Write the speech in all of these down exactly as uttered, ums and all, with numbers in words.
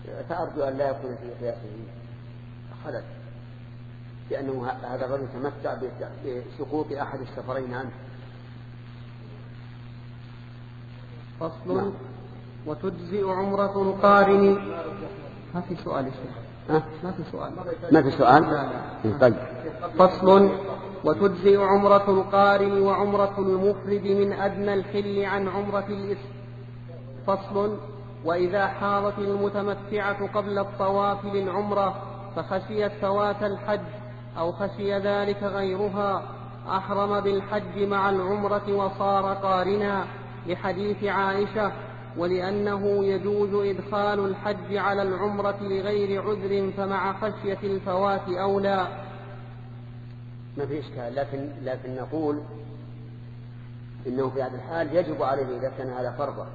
فأرجو أن لا يكون في قياسه خلل، لأنه هذا الرجل تمتع بسقوط أحد السفرين عنه. فصل. نعم. وتجزئ عمرة القارن. ما في سؤال ها؟ ما في سؤال ما في سؤال طيب. فصل. وتجزئ عمرة القارن وعمرة المفرد من أدنى الحل عن عمرة الإسم. فصل. وإذا حاضت المتمتعة قبل الطواف للعمرة فخشيت فوات الحج أو خشي ذلك غيرها أحرم بالحج مع العمرة وصار قارنا، لحديث عائشة، ولأنه يجوز إدخال الحج على العمرة لغير عذر فمع خشية الفوات أولى. ما في إشكال، لكن, لكن نقول إنه في هذا الحال يجب عليه إذا كان هذا فرضه،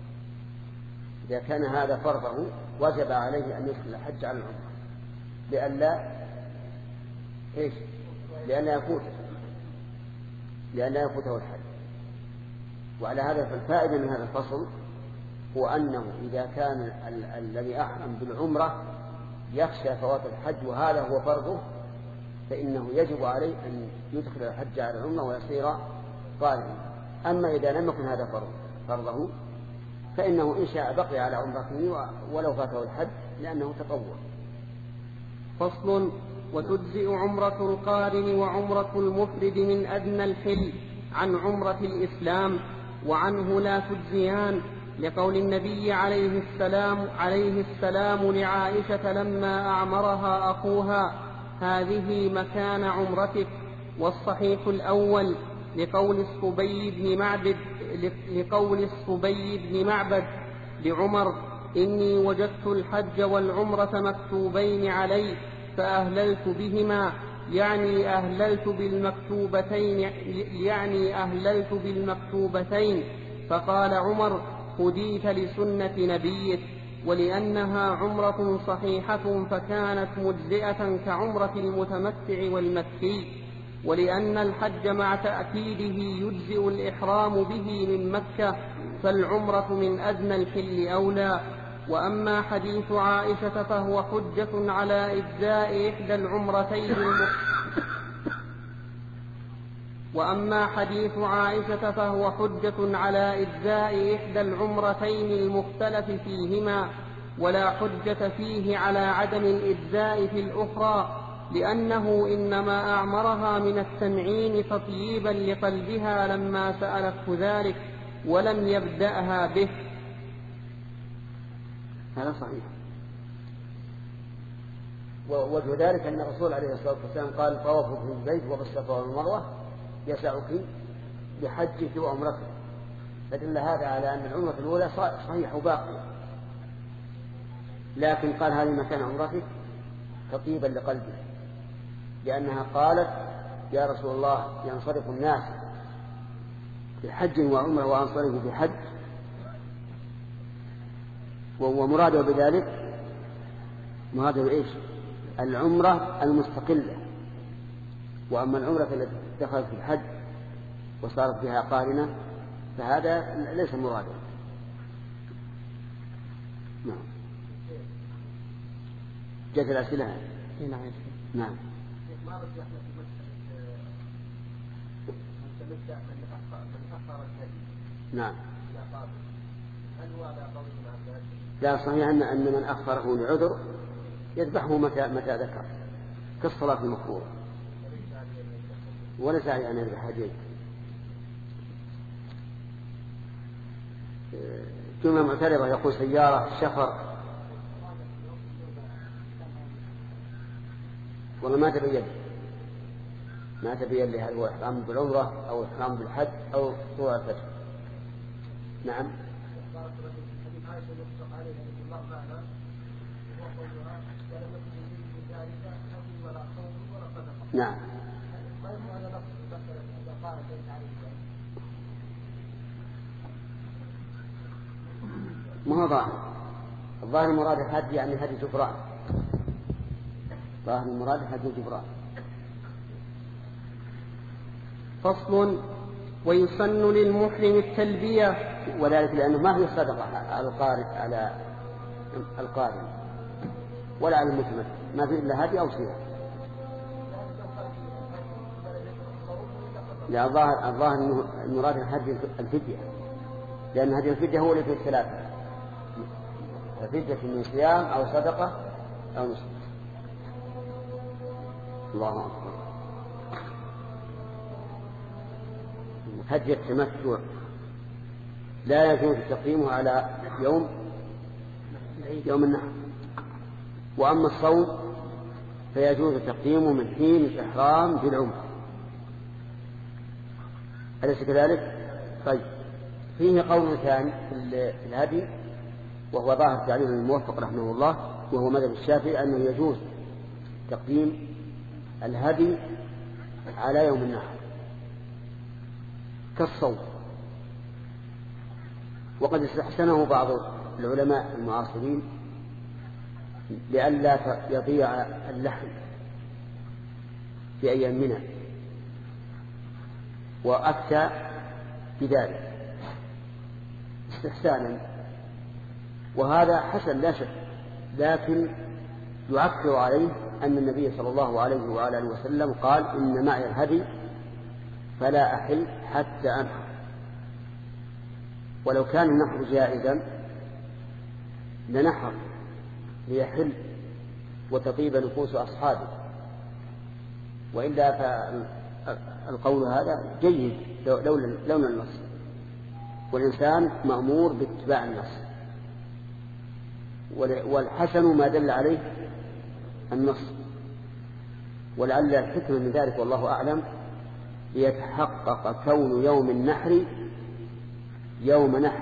إذا كان هذا فرضه وجب عليه أن يدخل الحج على العمرة لئلا إيش؟ لئلا يفوته لئلا يفوته الحج. وعلى هذا فالفائدة من هذا الفصل هو أنه إذا كان ال- الذي أحرم بالعمرة يخشى فوات الحج وهذا هو فرضه فإنه يجب عليه أن يدخل الحج على العمرة ويصير قارنا. أما إذا لم يكن هذا فرض فرضه فإنه إن شاء بقي على عمرته ولو فاته الحج لأنه تطوع. فصل. وتجزئ عمرة القارن وعمرة المفرد من أدنى الحل عن عمرة الإسلام وعنه لا تجزيان، لقول النبي عليه السلام, عليه السلام لعائشة لما أعمرها أخوها: هذه مكان عمرتك. والصحيح الأول لقول الصبي بن معبد لقول الصبي بن معبد لعمر: إني وجدت الحج والعمرة مكتوبين علي فأهللت بهما، يعني أهللت بالمكتوبتين يعني أهللت بالمكتوبتين. فقال عمر: هديت لسنة نبيك. ولأنها عمرة صحيحة فكانت مجزئة كعمرة المتمتع والمكي. ولأن الحج مع تأكيده يجزئ الإحرام به من مكة فالعمرة من أدنى الحل أولى. وأما حديث عائشة فهو حجة على إجزاء إحدى العمرتين وأما حديث عائشة فهو حجة على إجزاء إحدى العمرتين المختلف فيهما، ولا حجة فيه على عدم الإجزاء في الأخرى، لأنه إنما أعمرها من التنعيم تطييبا لقلبها لما سألته ذلك ولم يبدأها به. هذا صحيح. ووجه ذلك أن الرسول عليه الصلاة والسلام قال: طوافك في البيت وبالصفا والمروة يسعك بحجك وعمرتك. فدل هذا على أن العمرة الأولى صحيحة باقية، لكن قال: هذه مكان عمرتك تطيبا لقلبك، لأنها قالت: يا رسول الله ينصرف الناس بحج وعمرة وأنصرف بحج. ومراده بذلك مراده إيش؟ العمرة المستقلة. وأما العمرة التي دخلت في الحج وصارت بها قارنة فهذا ليس مراده. نعم. جاءت الأسئلة. نعم. نعم. نعم. لا، صحيح أن أن من أخره لعذر يذبحه متى متى ذكر كالصلاة المكروهة، وليس عليه أن يذبح هديه. جملة معترضة يقول: سيارة شفر، والله ما تبين ما تبين لي هل هو إحرام بالعمرة أو إحرام بالحج أو طلوع الفجر. نعم. نعم. ما هو ظاهر. الظاهر مراد الحج يعني هدي جبران. ظاهر مراد هدي جبران. فصل. ويسن للمحرم التلبية، وذلك لأنه ما في صدقة على القارئ على القارن ولا على المتمتع، ما في إلا هدي أو صيام. لا، الظاهر الظاهر المراد هدي الفدية، لأن هدي الفدية هو اللي في الثلاثة، ففدية من صيام أو صدقة أو نسك. الله أكبر. هدي التمتع لا يجوز تقييمه على يوم يوم النحر، وأما الصوم فيجوز تقييمه من حين الإحرام بالعمرة، أليس كذلك؟ طيب، فيه قول ثاني في الهدي وهو ظاهر تعليم الموفق رحمه الله، وهو مذهب الشافعي، أنه يجوز تقديم الهدي على يوم النحر كالصوم، وقد استحسنه بعض العلماء المعاصرين لئلا يضيع اللحم في أيام منى، وأفتى بذلك استحسانا، وهذا حسن لا شك، لكن يعكر عليه أن النبي صلى الله عليه وآله وسلم قال: إن معي الهدي فلا أحل حتى أنحر. ولو كان النحر جائزا لنحر ليحل وتطيب نفوس أصحابه، وإلا فالقول هذا جيد لولا النص، والإنسان مأمور باتباع النص، والحسن ما دل عليه النص، ولعل الحكمة من ذلك والله أعلم ليتحقق كون يوم النحر يوم نحر،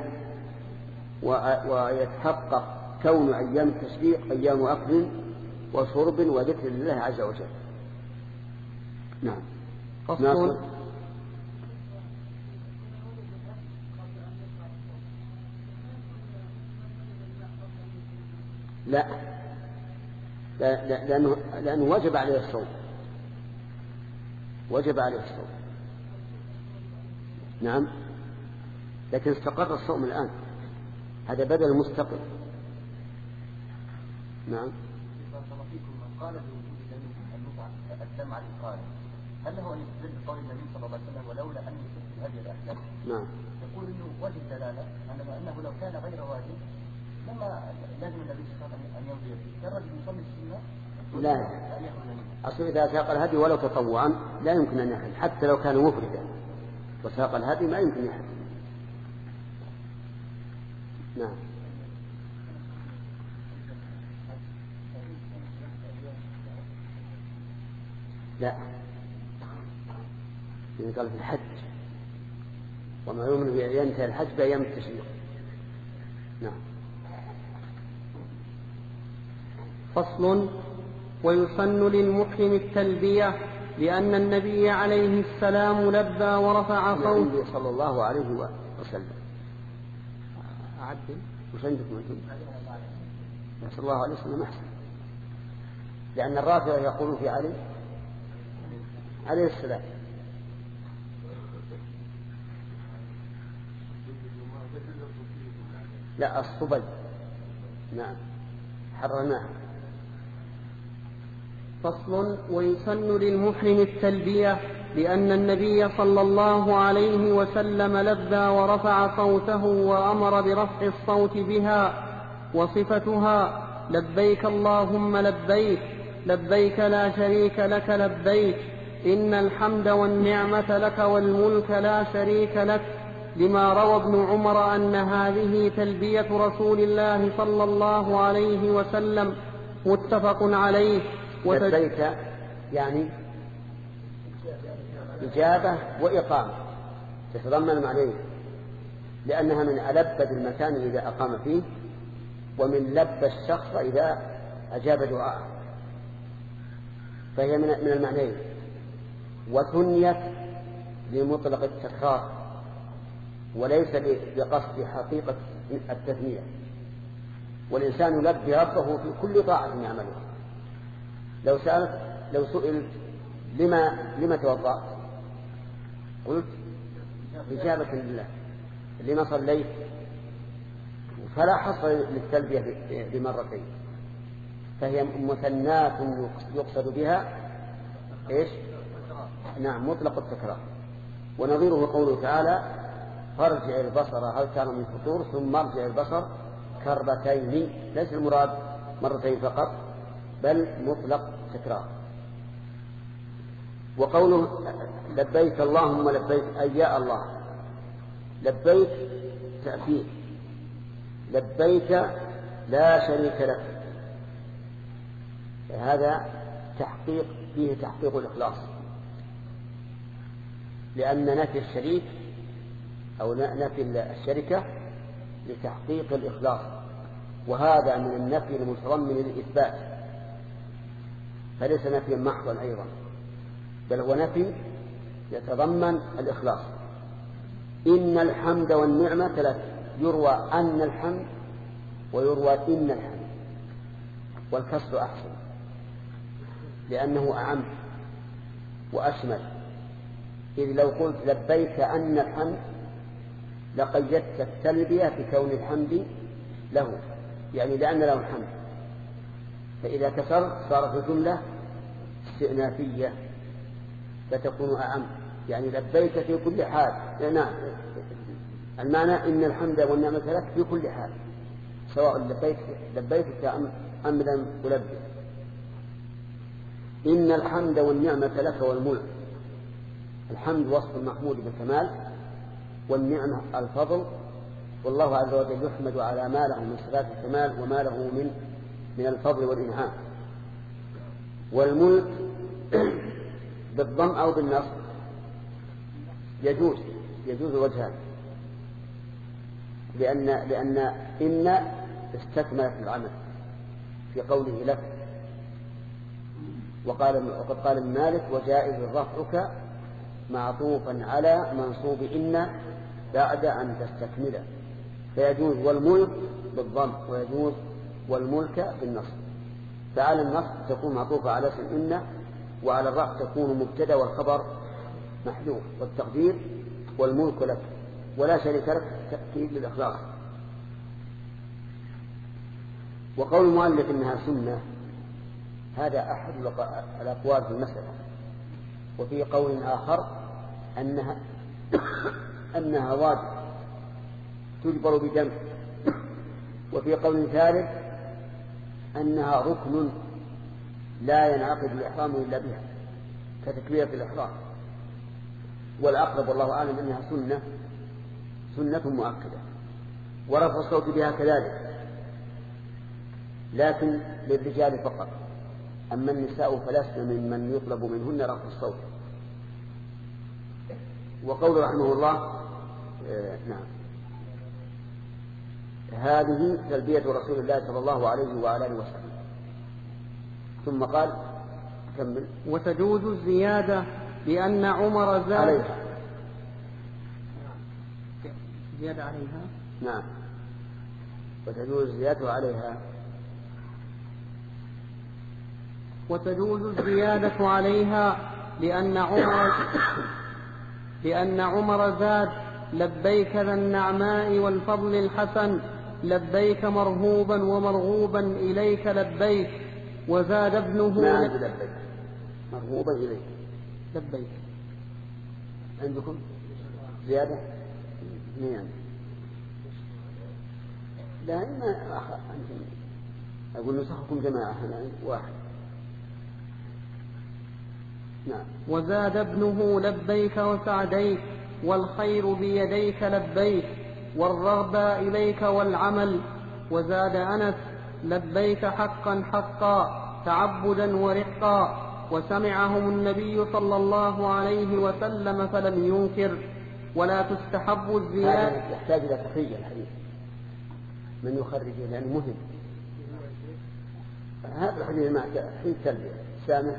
ويتحقق كون أيام التشريق أيام أكل وشرب وذكر لله عز وجل. نعم. فصل. لا، لا, لا لأنه, لأنه وجب عليه الصوم، وجب عليه الصوم. نعم، لكن استقر الصوم الآن، هذا بدل مستقر. نعم. من قال بوجود الدم على القارئ، هل هو أن يستدل بقول النبي صلى الله عليه وسلم ولولا أن يسد هذه الأحلام؟ نعم. يقول إنه وجه دلالة أنه أنه لو كان غير واجب لما لازم النبي صلى الله عليه وسلم أن يمضي فيه، كان الرجل يصلي السنة. لا، أصل إذا ساق الهدي ولو تطوعا لا يمكن أن يحل، حتى لو كان مفردا وساق الهدي ما يمكن يحل. نعم. لا، يعني قال في الحج، وما يؤمن بينتهي الحج بأيام التشريق. نعم. فصل. ويسن للمحرم التلبية لأن النبي عليه السلام لبى ورفع صوته صلى الله عليه وسلم. أعدل وش عندكم أنتم؟ صلى الله عليه وسلم أحسن، لأن الرافضة يقول في علي عليه السلام. لا، الصبي. نعم، حررناه. فصل. ويسن للمحرم التلبية لأن النبي صلى الله عليه وسلم لبى ورفع صوته وأمر برفع الصوت بها، وصفتها: لبيك اللهم لبيك، لبيك لا شريك لك لبيك، إن الحمد والنعمة لك والملك لا شريك لك، لما روى ابن عمر أن هذه تلبية رسول الله صلى الله عليه وسلم، متفق عليه. لبيك يعني إجابة وإقامة تتضمن معنيه، لأنها من ألبد المكان إذا أقام فيه، ومن لب الشخص إذا أجاب دعاءه، فهي من المعنيين. وثنيت لمطلق التكرار وليس بقصد حقيقة التثنية، والإنسان يلبي ربه في كل طاعة يعملها. لو سألت لو سئلت لما لما توضأت قلت إجابة لله. لما صليت فلا حصر للتلبية بمرتين، فهي مثنات يقصد بها إيش؟ نعم مطلق التكرار. ونظيره قوله تعالى فارجع البصر هل ترى من فطور ثم ارجع البصر كرتين، ليس المراد مرتين فقط بل مطلق تكرار. وقوله لبيك اللهم لبيك أي يا الله، لبيك تأكيد، لبيك لا شريك لك، هذا تحقيق فيه تحقيق الإخلاص، لأن نفي الشريك أو نفي الشركة لتحقيق الإخلاص، وهذا من النفي المتضمن للإثبات، فليس نفيا محضا أيضا، بل هو نفي يتضمن الإخلاص. إن الحمد والنعمة ثلاثة، يروى أن الحمد ويروى إن الحمد، والكسر أحسن لأنه أعم وأشمل، إذ لو قلت لبيك أن الحمد لقيدت التلبية بكون الحمد له، يعني لأن له الحمد، فإذا كسر صارت الجملة استئنافية فتكون أعم، يعني لبيك في كل حال. نعم المعنى إن الحمد والنعمة لك في كل حال، سواء لبيك لبيك أم لم تلبي. إن الحمد والنعمة لك والملك، الحمد وصف المحمود بالكمال، والنعمة الفضل، والله عز وجل يحمد على ما له من صفات الكمال وما له من من الفضل والإنعام. والملك بالضم أو بالنصب يجوز يجوز وجهان، لأن لأن إن استكملت العمل في قوله لك، وقال وقد قال ابن مالك وجائز رفعك معطوفا على منصوب إن بعد أن تستكمله، فيجوز والملك بالضم ويجوز والملك بالنصب. فعلى النصب تكون معطوفة على اسم إن، وعلى الرفع تكون مبتدا والخبر محذوف، والتقدير والملك لك ولا شريك لك تأكيد للإخلاص. وقول المؤلف إنها سنة هذا أحد الأقوال في المسألة، وفي قول آخر أنها أنها واجب تجبر بدم، وفي قول ثالث أنها ركن لا ينعقد الإحرام إلا بها كتكبيرة الإحرام. والأقرب والله أعلم أنها سنة سنة مؤكدة، ورفع الصوت بها كذلك، لكن للرجال فقط، أما النساء فلسن ممن يطلب منهن رفع الصوت. وقول رحمه الله آه نعم هذه تلبية رسول الله صلى الله عليه وعلى آله وسلم. ثم قال كمل وتجوز الزيادة لأن عمر زاد عليها زيادة عليها نعم وتجوز الزيادة عليها وتجوز الزيادة عليها لأن عمر لأن عمر زاد لبيك ذا النعماء والفضل الحسن لبيك مرهوبا ومرغوبا إليك لبيك. وزاد ابنه ما عندي لبيك مرغوبا إليك لبيك. عندكم زيادة نعم لا ما أخ... أنتم أقول نسخكم جماعة هنا واحد. نعم. وزاد ابنه لبيك وسعديك والخير بيديك لبيك والرغبة إليك والعمل. وزاد أنس لبيك حقا حقا تعبدا ورقا. وسمعهم النبي صلى الله عليه وسلم فلم ينكر. ولا تستحب الزيادة. هذا يحتاج إلى تخريج الحديث من يخرجه لأنه مهم. هذا الحديث مع حين تلبية سامح.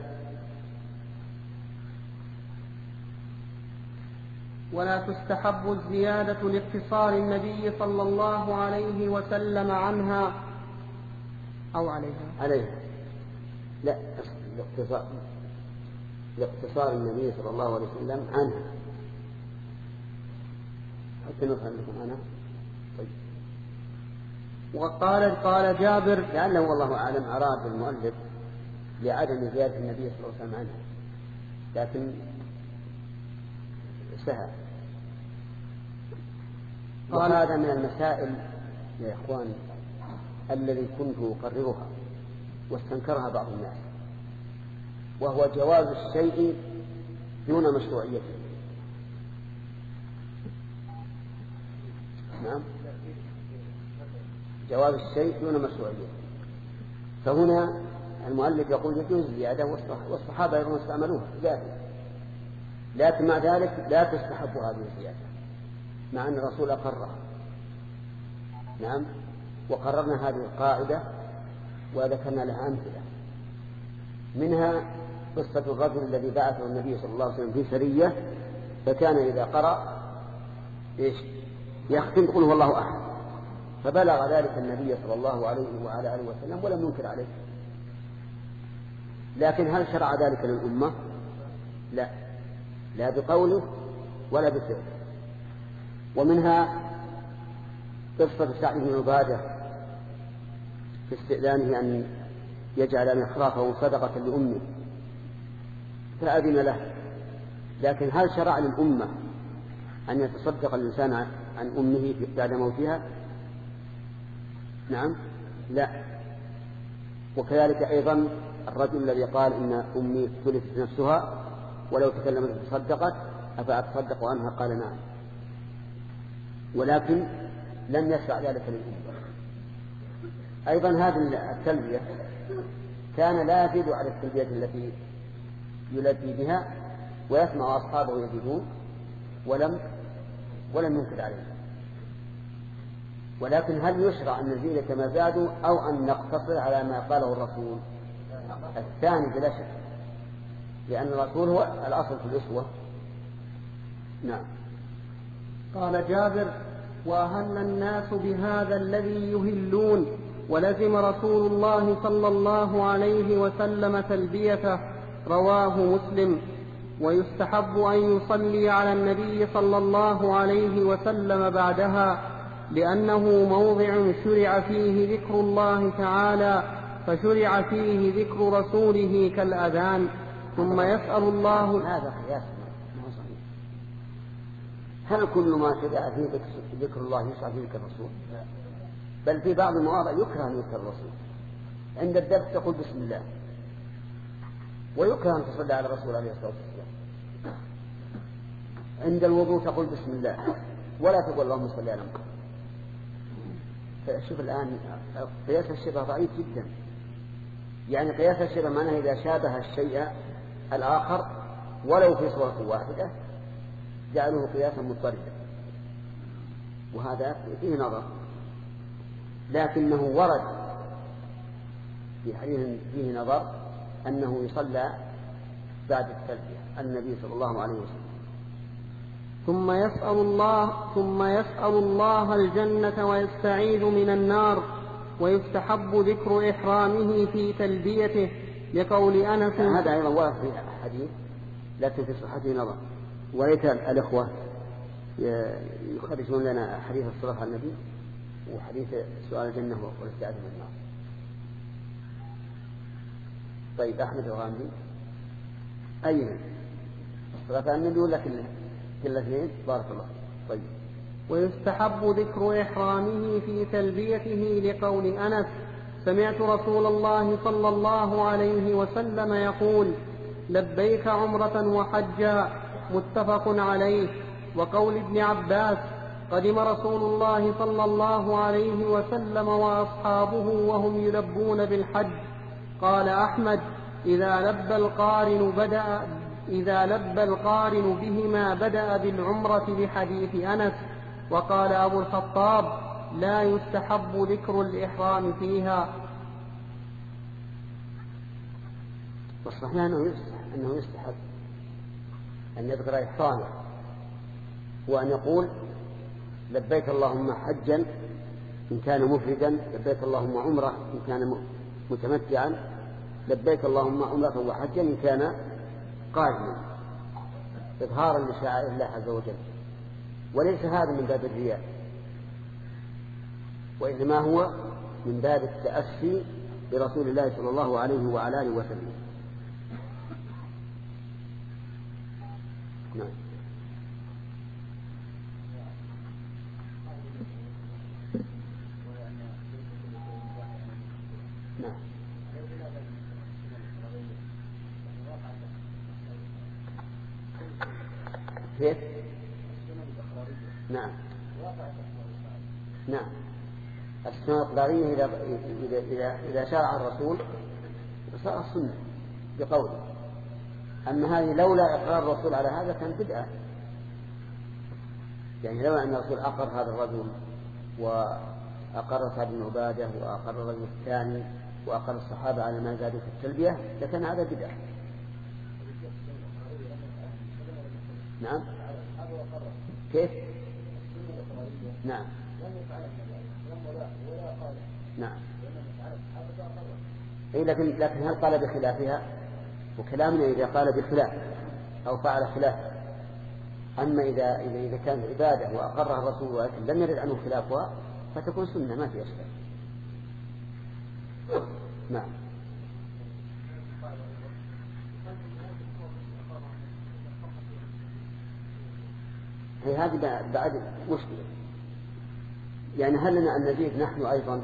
ولا تستحب الزيادة لاقتصار النبي صلى الله عليه وسلم عنها أو عليها عليها لا لاقتصار لاقتصار النبي صلى الله عليه وسلم عنها حتى نفهم لكم عنها. طيب وقال قال جابر لأنه والله أعلم أراد المؤلف لعدم زيادة النبي صلى الله عليه وسلم عنها، لكن سهل. وهذا من المسائل يا إخواني الذي كنت أقررها واستنكرها بعض الناس، وهو جواز الشيء دون مشروعيته. نعم، جواز الشيء دون مشروعيته. فهنا المؤلف يقول يجوز زيادة والصحابة أيضا استعملوها زيادة، لكن مع ذلك لا تستحب هذه الزيادة مع أن الرسول أقرها. نعم، وقررنا هذه القاعدة وذكرنا لها أمثلة، منها قصة الرجل الذي بعثه النبي صلى الله عليه وسلم في سرية، فكان إذا قرأ إيش يختم قل هو الله أحد، فبلغ ذلك النبي صلى الله عليه وعلى آله وسلم ولم ينكر عليه. لكن هل شرع ذلك للأمة؟ لا، لا بقوله ولا بفعله. ومنها قصة سعد بن عبادة في استئذانه أن يجعل مخرافه صدقة لأمه فأذن له، لكن هل شرع للأمة أن يتصدق الإنسان عن أمه بعد موتها؟ نعم، لا. وكذلك أيضا الرجل الذي قال إن أمي تلفت نفسها ولو تكلمت تصدقت أفأتصدق عنها؟ قال نعم، ولكن لم يشرع ذلك للأمة. أيضا هذه التلبية كان لا يزيد على التلبية التي يلبي بها ويسمع أصحابه يزيدون ولم ولم ينكر عليه. ولكن هل يشرع أن نزيد كما زادوا أو أن نقتصر على ما قاله الرسول؟ الثاني بلا شك، لأن الرسول هو الأصل في الأسوة. نعم. قال جابر: وأهل الناس بهذا الذي يهلون، ولزم رسول الله صلى الله عليه وسلم تلبيته. رواه مسلم. ويستحب أن يصلي على النبي صلى الله عليه وسلم بعدها، لأنه موضع شرع فيه ذكر الله تعالى، فشرع فيه ذكر رسوله كالأذان. ثم يسأل الله. هذا قياس ما صحيح. هل كل ما شرع فيه ذكر الله يشرع فيه ذكر الرسول؟ بل في بعض المواضع يكره أن يذكر الرسول. عند الدرس تقول بسم الله، ويكره أن تصلي على الرسول عليه الصلاة والسلام. عند الوضوء تقول بسم الله ولا تقول اللهم صل على محمد. فشوف الآن قياس الشبه ضعيف جدا. يعني قياس الشبه معناه إذا شابه الشيء الآخر ولو في صورة واحدة جعلوه قياسا مضطردا، وهذا فيه نظر. لكنه ورد في حديث فيه نظر أنه يصلى بعد التلبية النبي صلى الله عليه وسلم. ثم يسأل الله ثم يسأل الله الجنة ويستعيذ من النار. ويستحب ذكر إحرامه في تلبيته لقول أنس. هذا أيضا ورد في حديث لكن في صحته نظر. وليت الأخوة يخرجون لنا حديث الصلاة على النبي وحديث سؤال الجنة والاستعاذة من النار. طيب أحمد الغامدي أين الصلاة على النبي ولا كله كل اثنين؟ بارك الله. طيب. ويستحب ذكر إحرامه في تلبيته لقول أنس: سمعت رسول الله صلى الله عليه وسلم يقول: لبيك عمرة وحجا، متفق عليه. وقول ابن عباس: قدم رسول الله صلى الله عليه وسلم وأصحابه وهم يلبون بالحج. قال أحمد: إذا لبى القارن بدأ إذا لبى القارن بهما بدأ بالعمرة بحديث أنس. وقال أبو الخطاب: لا يستحب ذكر الإحرام فيها. والصحيح أنه يستحب أن يذكر إحرامه وأن يقول: لبيك اللهم حجا إن كان مفردا، لبيك اللهم عمرة إن كان متمتعا، لبيك اللهم عمرة وحجا إن كان قارنا، إظهارا لشعائر الله عز وجل. وليس هذا من باب الرياء، وإنما هو من باب التأسي برسول الله صلى الله عليه وعلى آله وسلم. نعم. نعم. كيف؟ نعم. نعم. السنة الإقرارية إذا إذا إذا شرع الرسول صار السنة بقوله. أما هذه لولا إقرار الرسول على هذا كان بدعة. يعني لولا أن الرسول أقر هذا الرجل وأقر سعد بن عبادة وأقر الرجل الثاني وأقر الصحابة على ما زادوا في التلبية لكان هذا بدعة. نعم. كيف؟ نعم. نعم. أي لكن لكن هل قال بخلافها؟ وكلامنا إذا قال بخلاف أو فعل خلاف. أما إذا إذا إذا كانت عبادة وأقرها الرسول ولكن لم يرد عنه خلافها فتكون سنة ما في أشكال. نعم. هي هذه بعد مشكلة. يعني هل لنا أن نزيد نحن أيضا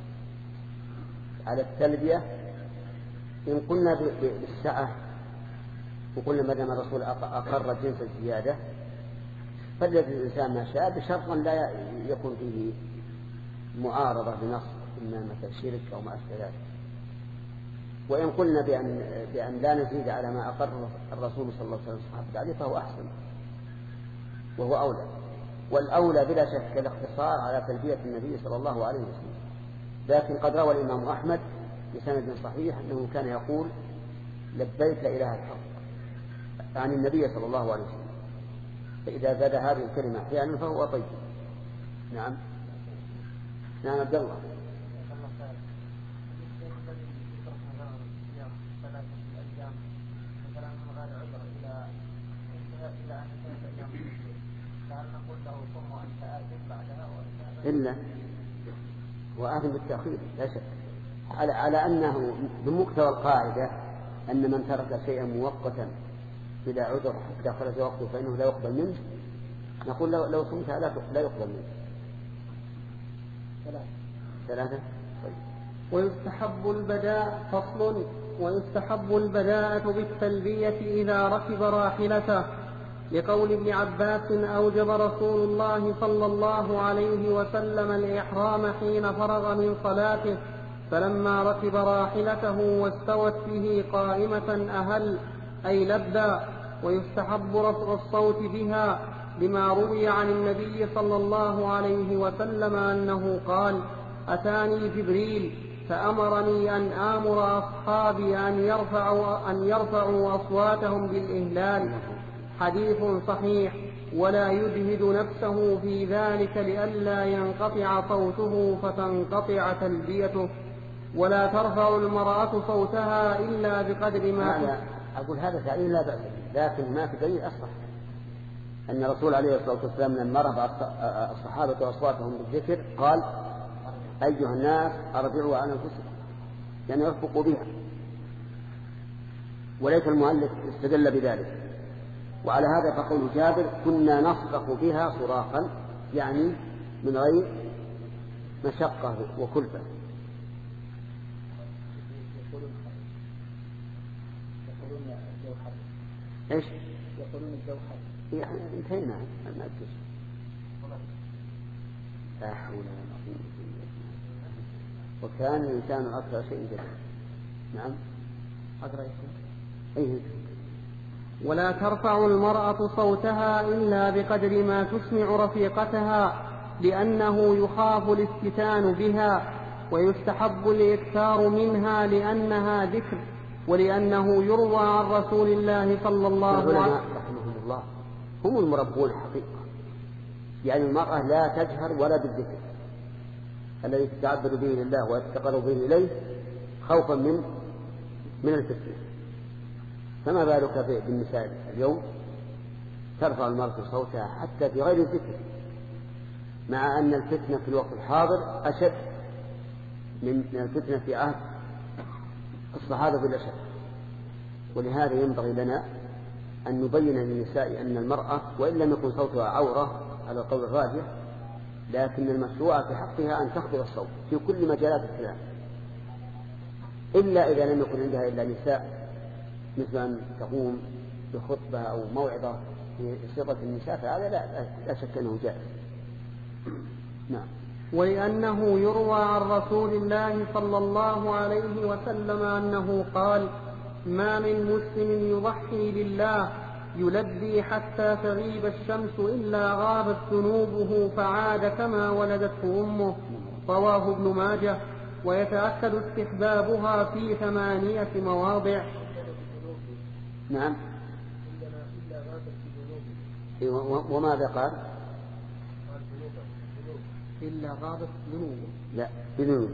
على التلبية إن قلنا بالسعة وقلنا ما دام الرسول أقر جنس الزيادة فليجد الإنسان ما شاء بشرط لا يكون فيه معارضة بنص إما مثل شرك أو ما أشبه ذلك. وإن قلنا بأن, بأن لا نزيد على ما أقر الرسول صلى الله عليه وسلم عليه فهو أحسن وهو أولى. والأولى بلا شك الاقتصار على تلبية النبي صلى الله عليه وسلم. لكن قد روى الإمام أحمد بسند صحيح أنه كان يقول لبيك إله الحق عن النبي صلى الله عليه وسلم. فإذا زاد هذه الكلمة أحيانا فهو طيب. نعم. نعم عبد الله. إلا هو آثم بالتأخير لا شك على, على أنه بمقتضى القاعدة أن من ترك شيئا مؤقتا بلا عذر حتى خرج وقته فإنه لا يقبل منه. نقول لو, لو صمت لا يقبل منه. ثلاثة ثلاثة طيب. ويستحب البداء فصل ويستحب البداءة بالتلبية إذا ركب راحلته لقول ابن عباس أوجب رسول الله صلى الله عليه وسلم الإحرام حين فرغ من صلاته فلما ركب راحلته واستوت به قائمة أهل أي لبى. ويستحب رفع الصوت بها لما روي عن النبي صلى الله عليه وسلم أنه قال أتاني جبريل فأمرني أن آمر أصحابي أن يرفعوا, أن يرفعوا أصواتهم بالإهلال. حديث صحيح ولا يجهد نفسه في ذلك لئلا ينقطع صوته فتنقطع تلبيته. ولا ترفع المرأة صوتها إلا بقدر ما لا أقول هذا تعليل لا بأس لكن ما في دليل أصح أن الرسول عليه الصلاة والسلام لما رفع الصحابة أصواتهم بالذكر قال أيها الناس أرجعوا عن أنفسكم يعني ارفقوا بها. وليس المؤلف استدل بذلك. وعلى هذا فقول جابر كنا نصرخ بها صراخا يعني من غير مشقة وكلفة. ايش؟ يقولون الجوحر. انتهينا ما ادري. لا حول ولا قوة إلا بالله. وكان الإنسان أكثر شيء جدا. نعم. أقرأ أيه. ولا ترفع المرأة صوتها إلا بقدر ما تسمع رفيقتها لأنه يخاف الافتتان بها. ويستحب الإكثار منها لأنها ذكر ولأنه يروى عن رسول الله صلى الله عليه وسلم رحمه الله هم المربون حقيقة. يعني المرأة لا تجهر ولا بالذكر الذي تتعبد به لله ويتقرب به إليه خوفا من من الفتنة. فما بالك بالنساء اليوم ترفع المرأة صوتها حتى في غير الذكر مع أن الفتنة في الوقت الحاضر أشد من الفتنة في عهد الصحابة بالأشد. ولهذا ينبغي لنا أن نبين للنساء أن المرأة وإن لم يكن صوتها عورة على القول الراجح، لكن المشروع في حقها أن تخفض الصوت في كل مجالات الكلام، إلا إذا لم يكن عندها إلا نساء، مثل أن تقوم بخطبة أو موعظة في صيغة النساء، فهذا لا, لا شك أنه جائز. نعم. ولأنه يروى عن رسول الله صلى الله عليه وسلم أنه قال: ما من مسلم يضحي لله يلبي حتى تغيب الشمس إلا غابت ذنوبه فعاد كما ولدته أمه. رواه ابن ماجه. ويتأكد استحبابها في ثمانية مواضع. نعم. وماذا قال؟ إلا غابت ذنوبه. لا، بذنوبه.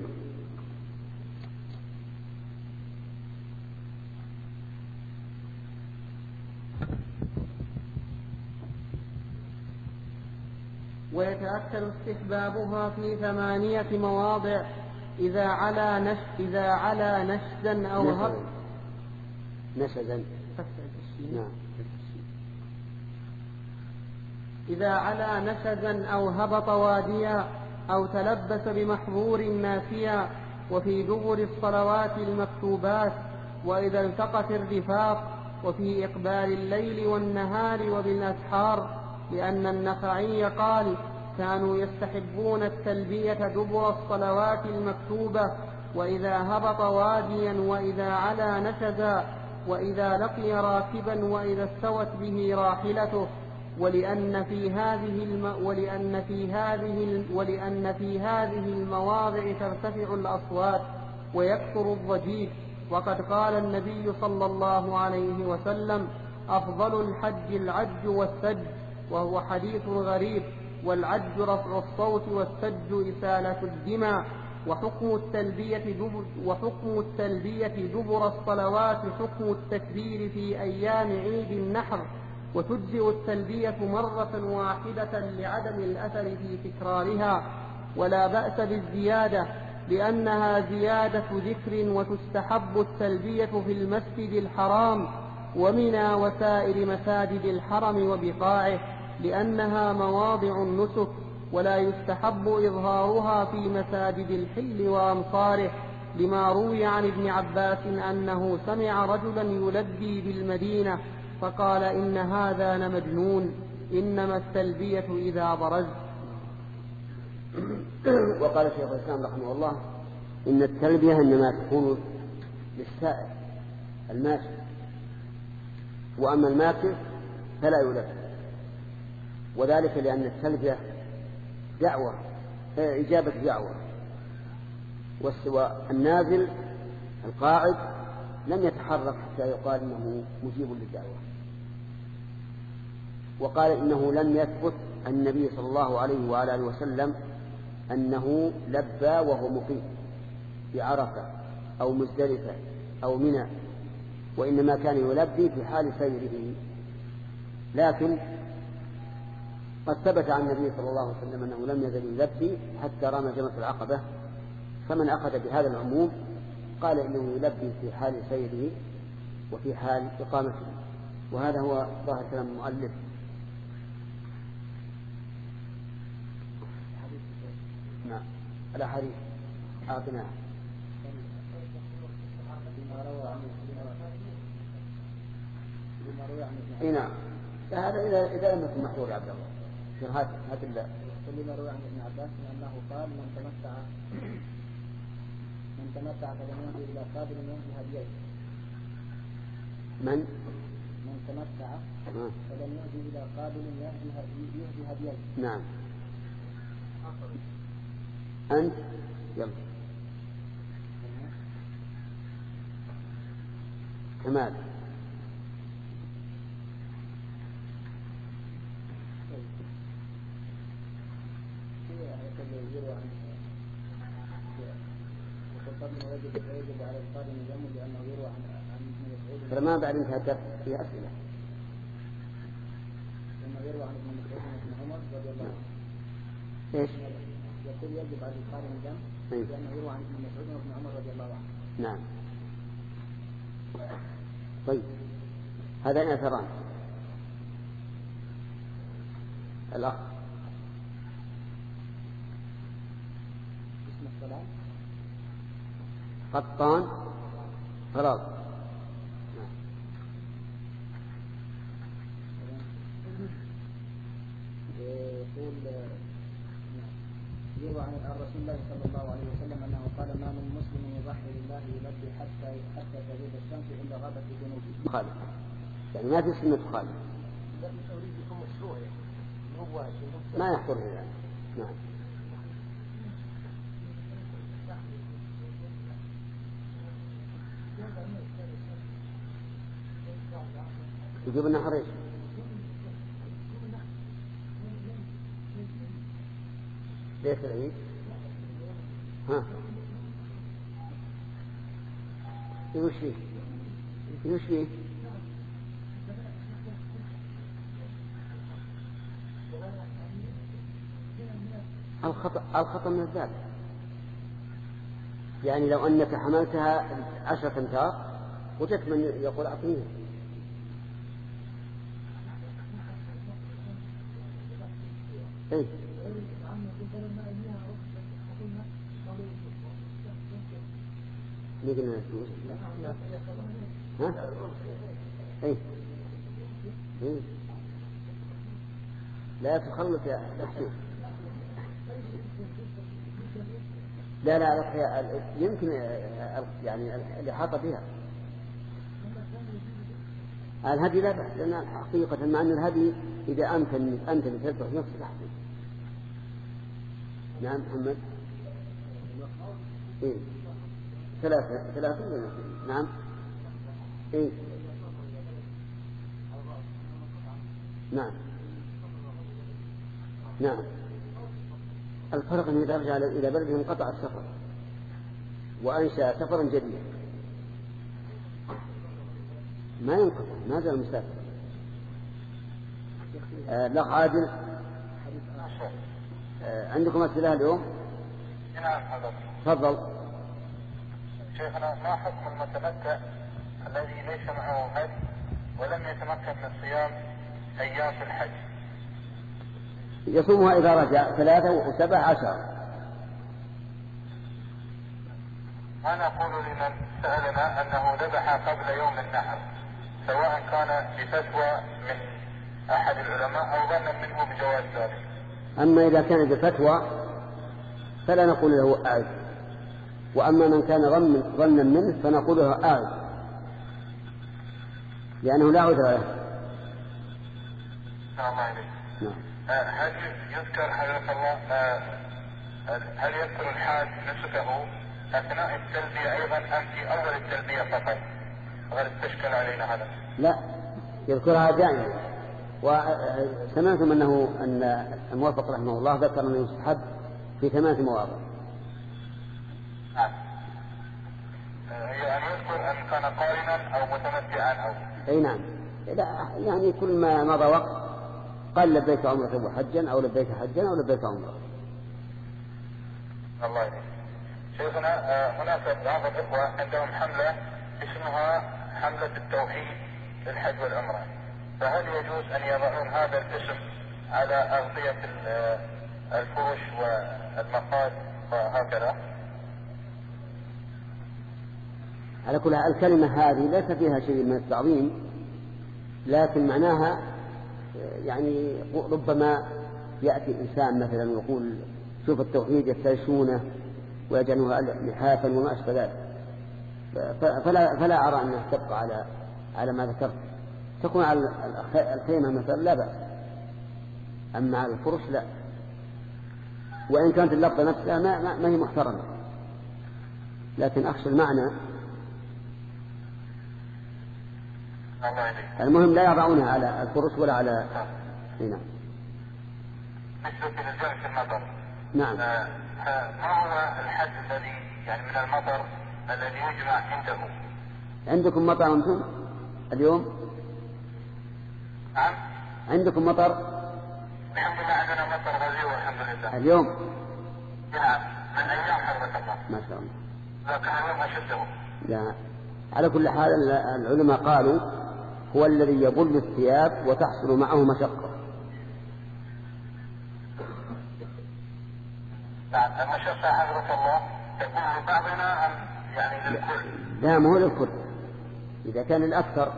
ويتأكد استحبابها في ثمانية مواضع: إذا علا نش إذا علا نشزا أو هب نشزا نعم. إذا علا نشزا أو هبط واديا أو تلبس بمحظور ناسيا، وفي دبر الصلوات المكتوبات، وإذا التقت الرفاق، وفي إقبال الليل والنهار وبالأسحار، لأن النخعي قال: كانوا يستحبون التلبية دبر الصلوات المكتوبة، وإذا هبط واديا، وإذا علا نشزا، وإذا لقي راكبا، وإذا استوت به راحلته. ولأن في هذه الم... ولأن في هذه الم... ولأن في هذه المواضع ترتفع الأصوات ويكثر الضجيج. وقد قال النبي صلى الله عليه وسلم: أفضل الحج العج والسج، وهو حديث غريب. والعج رفع الصوت، والسج إسالة الدماء. وحكم التلبية دبر, وحكم التلبية دبر الصلوات حكم التكبير في أيام عيد النحر، وتجزئ التلبية مرة واحدة لعدم الأثر في تكرارها، ولا بأس بالزيادة لأنها زيادة ذكر، وتستحب التلبية في المسجد الحرام ومنى وسائر مساجد الحرم وبقاعه، لأنها مواضع النسك، ولا يستحب إظهارها في مساجد الحل وأمصاره، لما روي عن ابن عباس أنه سمع رجلا يلبي بالمدينة فقال: إن هذا لمجنون، إنما التلبية إذا برز. وقال شيخ الإسلام رحمه الله: إن التلبية إنما تكون للسائر الماشي، وأما الماكث فلا يلبي، وذلك لأن التلبية دعوة، إجابة دعوة، والسواء النازل القاعد لم يتحرك حتى يقال إنه مجيب للدعوة. وقال إنه لم يثبت النبي صلى الله عليه وعلى آله وسلم أنه لبى وهو مقيم في عرفة أو مزدلفة أو منى، وإنما كان يلبي في حال سيره. لكن قد ثبت عن النبي صلى الله عليه وسلم أنه لم يزل يلبي حتى رمى جمرة العقبة، فمن أخذ بهذا العموم قال إنه يلبي في حال سيره وفي حال إقامته، وهذا هو ظاهر كلام المؤلف. نعم. الأحاديث أعطناها. اي نعم. هذا إذا إذا لم يكن محظور يا عبد الله. هات هات الله. لما روى عن ابن عباس أنه قال: من تمتع من تمتع فلم يهدي إلى قابل يهدي هديه. من؟ من تمتع فلم يهدي إلى قابل يهدي يهدي هديه. نعم. أنت يلا. كمال. فما بعد انتهت في أسئلة. لما يروى عن ابن مسعود بن عمر رضي الله عنه إيش؟ يقول يجب على القارن الدم لأنه يروى عن ابن مسعود وابن عمر رضي الله عنه. نعم. طيب هذا اعتراض. الأخ اسم الصلاة قطان فراغ. يقول يروى عن رسول الله صلى الله عليه وسلم أنه قال ما من مسلم يضحي لله يلبي حتى حتى تغيب الشمس إلا غابت في جنوبه. خالد يعني ما في سنة خالد. ما يحضر يعني. نعم. يجيب النهر ايش؟ ليس العيد؟ ها؟ يوش فيه؟ يوش فيه؟ الخطأ الخطأ من الذات. يعني لو أنك حملتها عشرة أمتار وجدت من يقول أعطيني. إيه؟ نقدر نسوي. ها؟ إيه؟ إيه؟ لا تخلط يا حسين. لا لا يمكن يعني الإحاطة بها. الهدي لا بأس لأن حقيقة مع أن الهدي إذا أنت أنت تذبح نفسك أحسن. نعم محمد. إيه ثلاثة ثلاثة نعم. إيه نعم نعم. الفرق أن إذا رجع إلى بلده انقطع السفر وأنشأ سفرا جديدا ما ينقطع ما زال مسافر. آه الأخ عادل آه عندكم أسئلة اليوم؟ نعم حضرتك. تفضل. شيخنا ما حكم المتمتع الذي ليس معه هدي ولم يتمكن من صيام أيام في الحج؟ يصومها إذا رجع ثلاثة وسبع عشر. أنا أقول لمن سألنا أنه ذبح قبل يوم النحر سواء كان بفتوى من أحد العلماء أو ظنا منه بجواز ذلك. أما إذا كان بفتوى فلا نقول له أعد، وأما من كان ظنا منه فنقول له أعد لأنه لا عذر له. الله عليك. نعم. هل يذكر حضرة الله هل يذكر الحاج نسكه أثناء التلبية أيضا أم في أول التلبية فقط؟ غير تشكل علينا هذا. لا يذكرها دائما. وسمعتم أنه أن الموفق رحمه الله ذكر أنه يستحب في ثمانية مواضع. نعم. يعني يذكر أن كان قارنا أو متمتعا أو. أي نعم. يعني كل ما مضى وقت قال لبيك عمرة وحجا أو لبيك حجا أو لبيك عمرة. الله يبارك. شيخنا هناك بعض الإخوة عندهم حملة اسمها حملة التوحيد للحج والعمرة، فهل يجوز أن يضعون هذا الاسم على أغطية الفرش والمقاد وهكذا؟ على كل حال الكلمة هذه ليس فيها شيء من التعظيم، لكن معناها يعني ربما يأتي إنسان مثلا ويقول شوف التوحيد يفترشونه ويجعلها لحافا وما أشبه ذلك، فلا, فلا أرى أنها تبقى على على ما ذكرت. تكون على الخيمة مثلا لا بأس، أما على الفرش لا، وإن كانت اللفظة نفسها ما, ما, ما هي محترمة، لكن أخشى المعنى. المهم لا يضعونها على الفرش ولا على هنا. بالنسبة للجمع في المطر. نعم. آه ما هو الحد الذي يعني من المطر الذي يجمع عنده؟ عندكم مطر أنتم اليوم؟ نعم. عندكم مطر؟ الحمد لله عندنا مطر غزير والحمد لله. اليوم؟ نعم من أيام حضرة الله. ما شاء الله. لكن اليوم أشده. لا على كل حال العلماء قالوا هو الذي يبل الثياب وتحصل معه مشقة. نعم المشقة حضرة الله تكون لبعضنا أم يعني للكل؟ لا مو للكل، إذا كان الأكثر.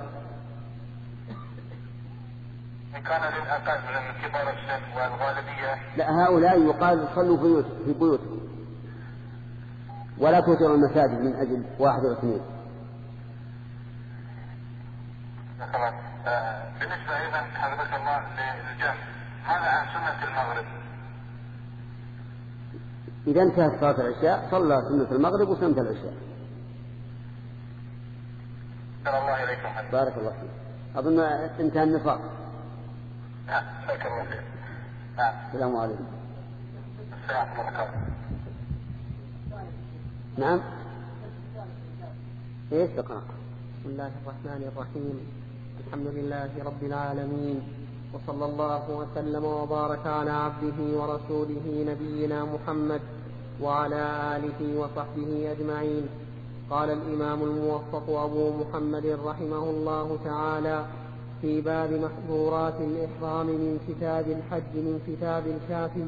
إن كان للأقل من كبار السن والغالبية. لا هؤلاء يقال صلوا في, في بيوتكم ولا توتروا المساجد من أجل واحد أو اثنين. خلاص. آه بالنسبة أيضا حضرة الله للجمع هذا عن سنة المغرب. إذا انتهت صلاة العشاء صلى سنة المغرب وسنة العشاء. الله إليكم حديث. بارك الله فيك. أظن انتهى النصاب. نعم بارك الله فيك. نعم السلام عليكم. السلام عليكم. نعم ايش تقرأ؟ بسم الله الرحمن الرحيم. الحمد لله رب العالمين، وصلى الله وسلم وبارك على عبده ورسوله نبينا محمد وعلى آله وصحبه أجمعين. قال الإمام الموفق أبو محمد رحمه الله تعالى في باب محظورات الإحرام من كتاب الحج من كتاب الكافي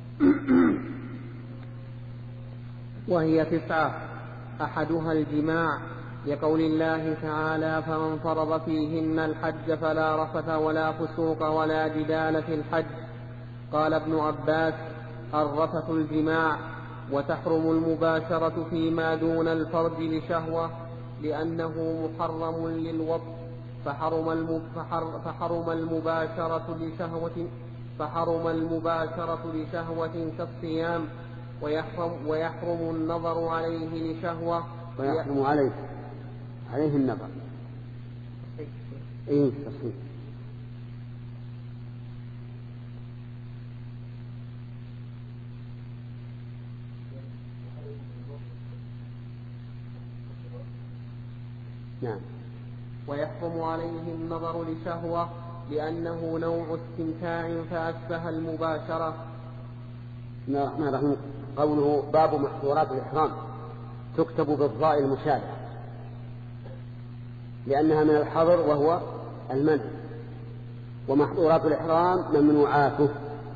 وهي تسعة، أحدها الجماع، لقول الله تعالى فمن فرض فيهن الحج فلا رفث ولا فسوق ولا جدال في الحج. قال ابن عباس الرفث الجماع، وتحرم المباشرة فيما دون الفرج لشهوة لأنه محرم للوطء، فحرم, فحر فحرم المباشرة لشهوة فحرم المباشرة لشهوة كالصيام، ويحرم, ويحرم النظر عليه لشهوة ويحرم عليه عليه النظر. ايه تصحيح. نعم. ويحرم عليه النظر لشهوة لأنه نوع استمتاع فأشبه المباشرة. بسم الله الرحمن الرحيم. قوله باب محظورات الإحرام تكتب بالضاء المشابهة لأنها من الحظر وهو المنع، ومحظورات الإحرام ممنوعاته،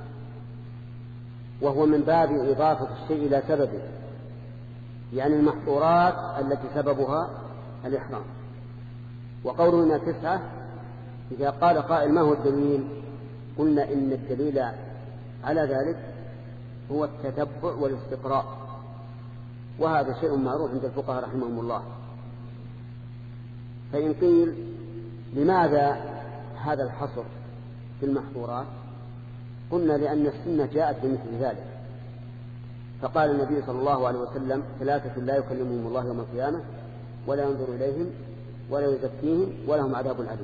وهو من باب إضافة الشيء إلى سببه، يعني المحظورات التي سببها الإحرام. وقوله إنها تسعة، إذا قال قائل ما هو الدليل؟ قلنا إن الدليل على ذلك هو التتبع والاستقراء، وهذا شيء معروف عند الفقهاء رحمهم الله. فإن قيل لماذا هذا الحصر في المحظورات؟ قلنا لأن السنة جاءت بمثل ذلك، فقال النبي صلى الله عليه وسلم ثلاثة لا يكلمهم الله يوم القيامة ولا ينظر إليهم ولا يزكيهم ولهم عذاب أليم: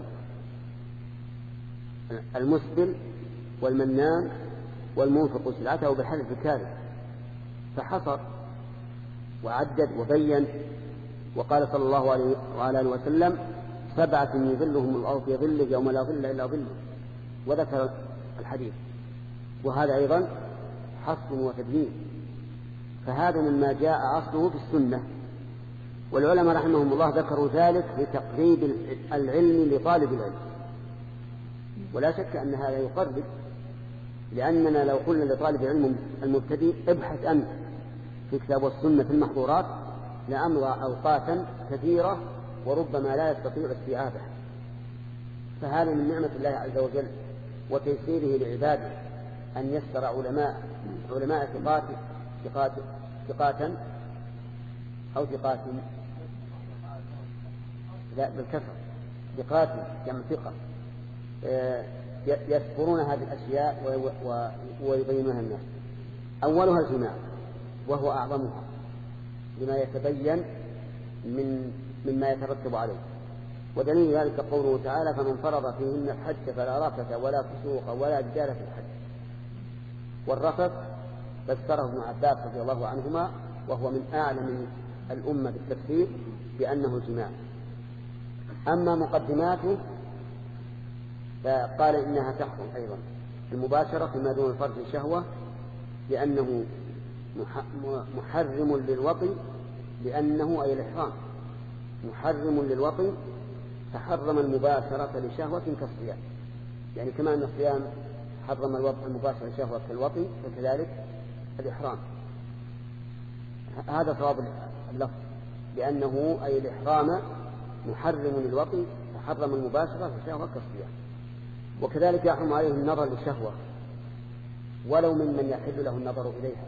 المسبل والمنان والمنفق سلعته بالحلف الكاذب. فحصر وعدد وبين، وقال صلى الله عليه وسلم سبعة يظلهم الله في ظله يوم لا ظل إلا ظله، وذكر الحديث. وهذا أيضا حصر وتدليل، فهذا مما جاء أصله في السنة، والعلماء رحمهم الله ذكروا ذلك لتقريب العلم لطالب العلم. ولا شك أن هذا يقرب، لأننا لو قلنا لطالب العلم المبتدئ ابحث أنت في كتاب والسنة في المحظورات لأمضى أوقاتا كثيرة وربما لا يستطيع استيعابه. فهذا من نعمة الله عز وجل وتيسيره لعباده أن يسر علماء علماء ثقات ثقات ثقاتا أو ثقات لا بالكسر ثقات جمع ثقة يذكرون هذه الأشياء ويبينونها الناس. أولها الجماع، وهو أعظمها لما يتبين من مما يترتب عليه. ودليل ذلك قوله تعالى فمن فرض فيهن الحج فلا رفث ولا فسوق ولا جدال في الحج. والرفث فسره ابن عباس رضي الله عنهما، وهو من أعلم الأمة بالتفسير بأنه الجماع. أما مقدماته فقال إنها تحرم أيضا، المباشرة فيما دون الفرج شهوة لأنه محرم للوطي، لأنه أي الإحرام محرم للوطي، فحرم المباشرة لشهوة كالصيام. يعني كما أن الصيام حرم الوطي المباشرة لشهوة كالوطي، فكذلك الإحرام. هذا صواب اللفظ، لأنه أي الإحرام محرم للوطي، فحرم المباشرة لشهوة كالصيام. وكذلك يحرم عليه النظر لشهوة ولو ممن يحل له النظر إليها.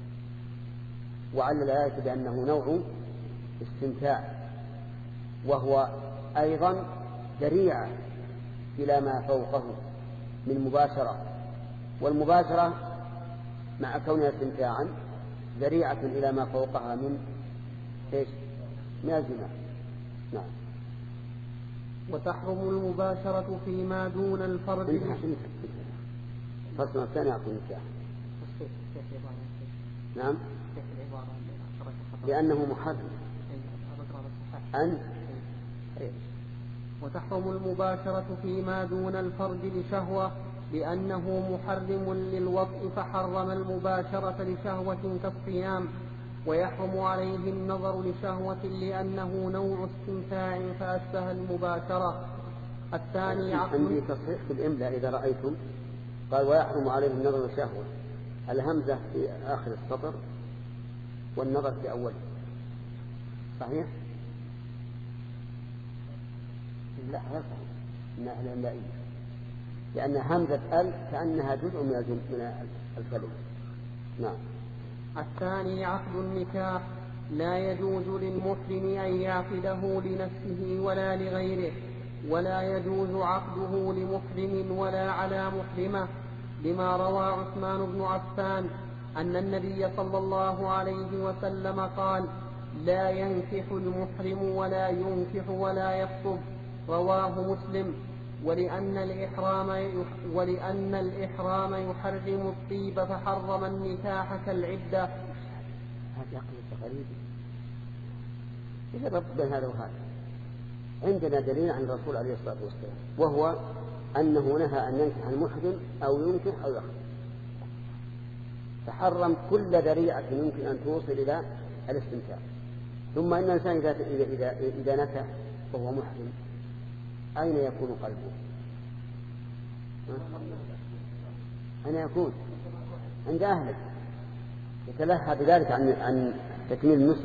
وعلل الآية بأنه نوع استمتاع، وهو أيضا ذريعة إلى ما فوقه من مباشرة، والمباشرة مع كونها استمتاعا ذريعة إلى ما فوقها من إيش؟ من الزنا. نعم. وتحرم المباشرة فيما دون الفرج. فصل الثاني يعطي النكاح. نعم. لأنه محرم أن وتحرم المباشرة فيما دون الفرج لشهوة لأنه محرم للوطء، فحرم المباشرة لشهوة كالصيام. ويحرم عليه النظر لشهوة لأنه نوع استمتاع فأشبه المباشرة. الثاني عقل. عندي تصحيح في الإملاء إذا رأيتم، قال ويحرم عليه النظر لشهوة، الهمزة في آخر السطر والنظر في أوله، صحيح؟ لا لا صحيح، إنها الإملائية، لأن همزة ال كأنها جزء من الكلمة. نعم. الثاني عقد النكاح، لا يجوز للمحرم أن يعقده لنفسه ولا لغيره، ولا يجوز عقده لمحرم ولا على محرمة، لما روى عثمان بن عفان أن النبي صلى الله عليه وسلم قال: لا ينكح المحرم ولا ينكح ولا يخطب، رواه مسلم. ولأن الإحرام ولأن الإحرام يحرم الطيب فحرم النكاح كالعدة. هذا عقل غريب، إذا ربط بين هذا وهذا. عندنا دليل عن الرسول عليه الصلاة والسلام، وهو أنه نهى أن ينكح المحرم أو ينكح أو يخطب، فحرم كل ذريعة يمكن أن توصل إلى الاستمتاع. ثم إن الإنسان إذا, إذا, إذا نكح وهو محرم أين يكون قلبه؟ أين يكون؟ عند أهله، يتلهى بذلك عن, عن تكميل النسك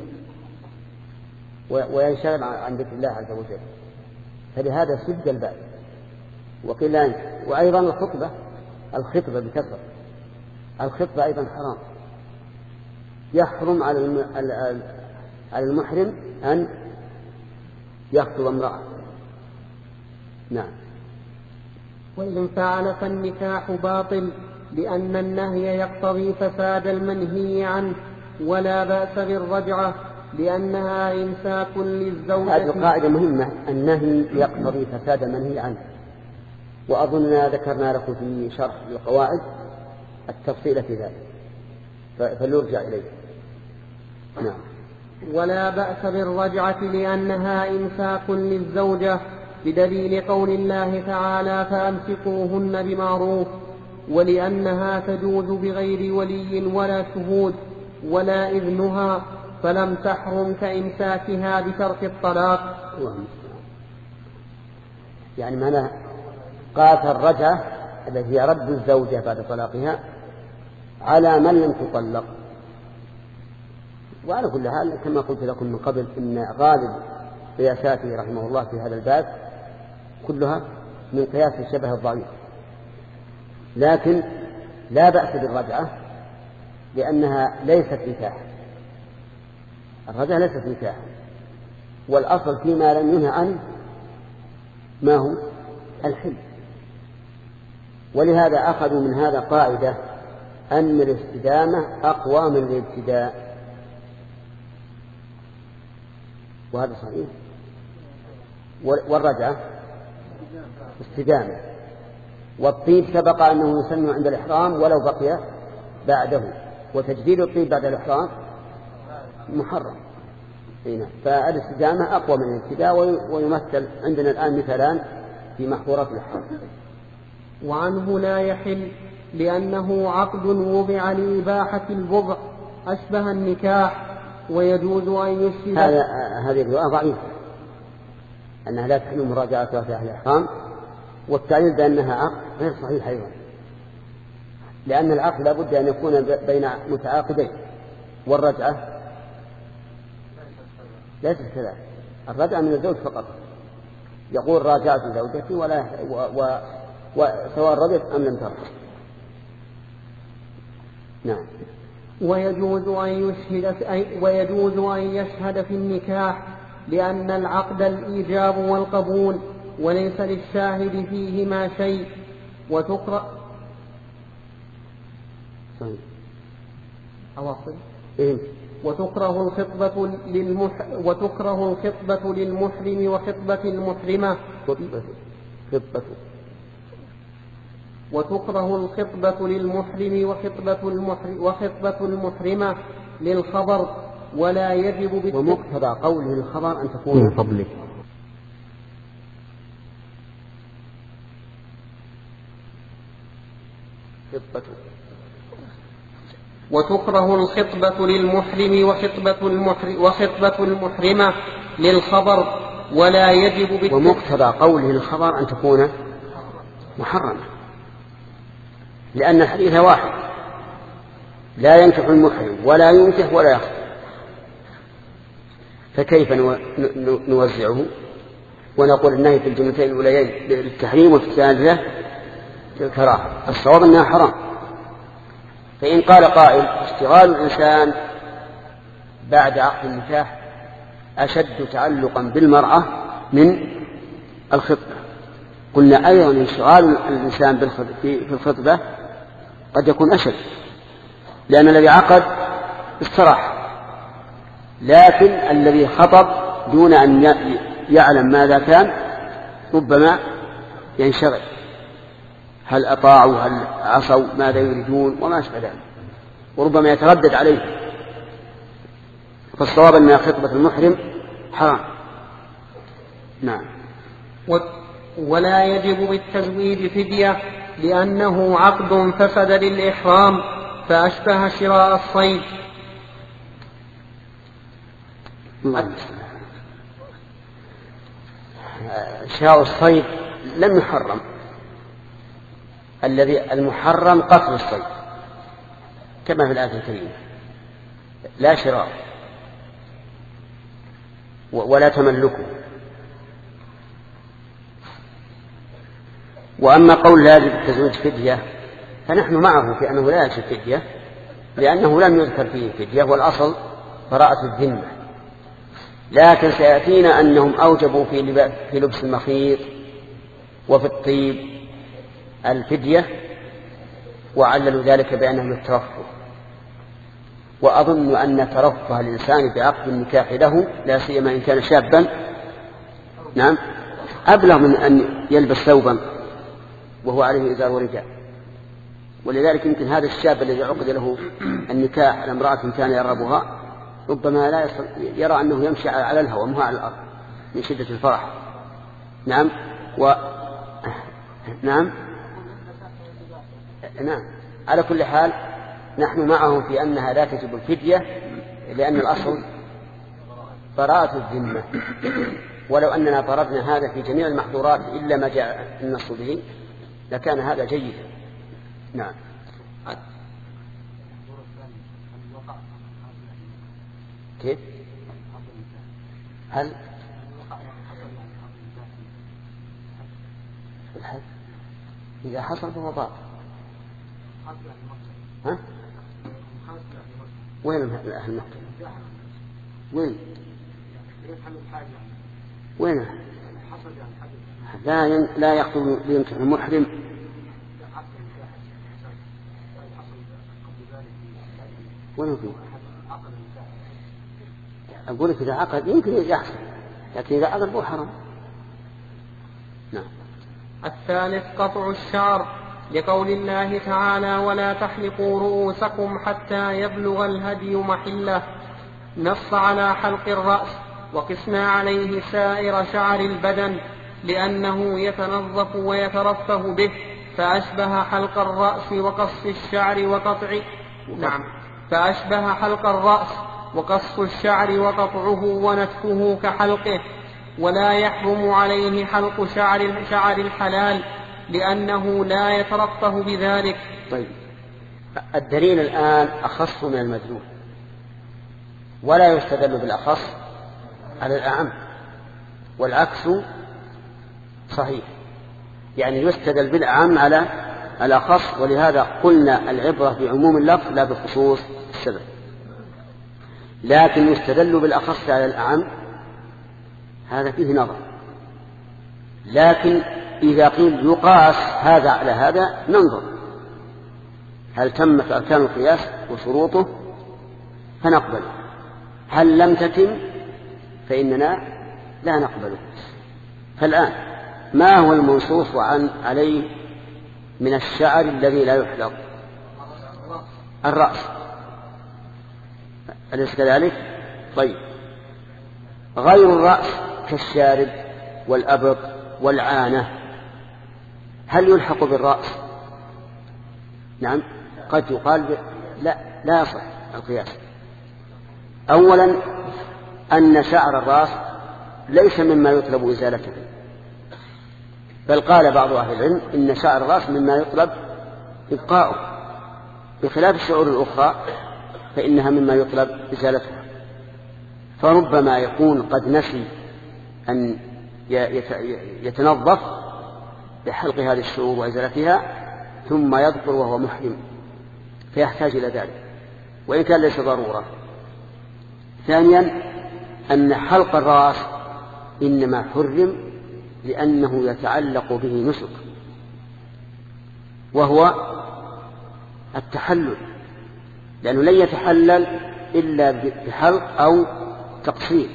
وينشغل عن ذكر الله عز وجل، فلهذا سد الباب. وقيل وأيضا الخطبة الخطبة بكثرة الخطبة أيضا حرام، يحرم على المحرم أن يخطب امرأة. نعم. وإن فعل فالنكاح باطل، لأن النهي يقتضي فساد المنهي عنه، ولا بأس بالرجعة لأنها إمساك للزوجة. هذه قاعدة مهمة، النهي يقتضي فساد المنهي عنه، وأظننا ذكرنا لكم في شرح القواعد التفصيل في ذلك، فليرجع إليه. نعم. ولا بأس بالرجعة لأنها إمساك للزوجة، بدليل قول الله تعالى: فأمسكوهن بمعروف، ولأنها تجوز بغير ولي ولا شهود ولا إذنها، فلم تحرم كإمساكها بترك الطلاق. يعني معنى قاس الرجعة التي هي رد الزوجة بعد طلاقها على من لم تطلق. وعلى كل حال كما قلت لكم من قبل إن غالب قياساته رحمه الله في هذا الباب كلها من قياس الشبه الضعيف، لكن لا بأس بالرجعة لأنها ليست نكاح. الرجعة ليست نكاح، والأصل فيما لم ينهى عنه ما هو الحل. ولهذا أخذوا من هذا قاعدة أن الاستدامة أقوى من الابتداء، وهذا صحيح. والرجعة استدامة، والطيب سبق أنه يسن عند الإحرام ولو بقي بعده، وتجديد الطيب بعد الإحرام محرم. فالاستدامة أقوى من الابتداء، ويمثل عندنا الآن مثالان في محظورات الإحرام. وعنه لا يحل لأنه عقد وضع لإباحة البضع أشبه النكاح، ويجوز أن يشهد. هذا هذه الرواية ضعيفة، أنها لا تحل مراجعتها في أهل الإحرام، والتعليل بأنها عقد غير صحيح أيضا، لأن العقد لابد أن يكون بين متعاقدين، والرجعة ليست كذلك. الرجعة من الزوج فقط، يقول راجعت زوجتي ولا و... و... وسواء رضيت أم لم ترضى. نعم. ويجوز أن يشهد ويجوز أن يشهد في النكاح، لأن العقد الإيجاب والقبول، وليس للشاهد فيهما شيء. وتقرأ صحيح. أواصل. إيه؟ وتكره الخطبة للمح... وتكره الخطبة للمحرم وخطبة المحرمة. خطبة. خطبة. وتكره الخطبة للمحرم وخطبة المحرم وخطبة المحرمة للخبر، ولا يجب بالت... ومقتضى قوله الخبر أن تكون من فضلك. خطبة. وتكره الخطبة للمحرم وخطبة المحرم وخطبة المحرمة للخبر، ولا يجب بالت... ومقتضى قوله الخبر أن تكون محرمة، لأن الحديث واحد: لا ينكح المحرم ولا ينكح ولا يخطب. فكيف نوزعه ونقول النهي في الجملتين الأوليين للتحريم وفي الثالثة للكراهة؟ الصواب أنها حرام. فإن قال قائل: اشتغال الإنسان بعد عقد النكاح أشد تعلقا بالمرأة من الخطبة، قلنا أيضا انشغال الإنسان في الخطبة قد يكون أشد، لأن الذي عقد استراح، لكن الذي خطب دون أن يعلم ماذا كان ربما ينشغل، هل أطاعوا هل عصوا ماذا يريدون وما أشبه ذلك، وربما يتردد عليه. فالصواب أن خطبة المحرم حرام. نعم. ولا يجب بالتزويج فدية، لأنه عقد فسد للإحرام، فأشبه شراء الصيد. شراء الصيد لم يحرم، الذي المحرم قتل الصيد كما في الآية الكريمة، لا شراء ولا تملكه. وأما قول لا يجب التزويج فدية فنحن معه في أنه لا يجب فدية، لأنه لم يذكر فيه فدية، والأصل براءة الذمة. لكن سيأتينا أنهم أوجبوا في لبس المخيط وفي الطيب الفدية، وعللوا ذلك بأنه للترفه. وأظن أن ترفه الإنسان بعقد النكاح له، لا سيما إن كان شابا، نعم، أبلغ من أن يلبس ثوبا وهو عليه إزار ورداء. ولذلك يمكن هذا الشاب الذي عقد له النكاح على امرأة كان يرغبها ربما لا يرى أنه يمشي على الهواء مو على الأرض من شدة الفرح. نعم. و... نعم. نعم. على كل حال نحن معهم في أنها لا تجب الفدية، لأن الأصل براءة الذمة. ولو أننا طردنا هذا في جميع المحظورات إلا ما جاء النص به لكان هذا جيدا. نعم. كيف؟ هل الحد إذا حصل فهو باطل؟ ها؟ وين أهل مكة؟ وين؟ وين؟ لا ين... لا يخطب لينكح المحرم. وين فيه؟ أقول لك إذا عقد يمكن يحصل، لكن إذا عقد هو حرام. نعم. الثالث قطع الشعر، لقول الله تعالى: ولا تحلقوا رؤوسكم حتى يبلغ الهدي محله. نص على حلق الرأس، وقسنا عليه سائر شعر البدن، لأنه يتنظف ويترفه به، فأشبه حلق الرأس وقص الشعر وقطع نعم فأشبه حلق الرأس وقص الشعر وقطعه ونتفه كحلقه، ولا يحرم عليه حلق شعر شعر الحلال لأنه لا يترفه بذلك. طيب، الدليل الآن أخص من المدلول، ولا يستدل بالأخص على الأعم، والعكس صحيح، يعني يستدل بالأعم على الأخص، ولهذا قلنا العبرة بعموم اللفظ لا بخصوص السبب. لكن يستدل بالأخص على الأعم، هذا فيه نظر. لكن إذا قيل يقاس هذا على هذا ننظر هل تمت أركان القياس وشروطه فنقبله، هل لم تتم فإننا لا نقبله. فالآن ما هو المنصوص عن عليه من الشعر الذي لا يحلق؟ الرأس، أليس كذلك؟ طيب، غير الرأس كالشارب والأبط والعانة هل يلحق بالرأس؟ نعم، قد يقال ب... لا لا يصح القياس. أولا أن شعر الرأس ليس مما يطلب إزالته، بل قال بعض أهل العلم إن شعر الرأس مما يطلب إبقاؤه، بخلاف الشعور الأخرى فإنها مما يطلب إزالتها. فربما يكون قد نسي أن يتنظف بحلق هذه الشعور وإزالتها ثم يذكر وهو محرم فيحتاج إلى ذلك، وإن كان ليس ضرورة. ثانيا أن حلق الرأس إنما حرم لأنه يتعلق به نسك، وهو التحلل، لأنه لن يتحلل إلا بحلق أو تقصير.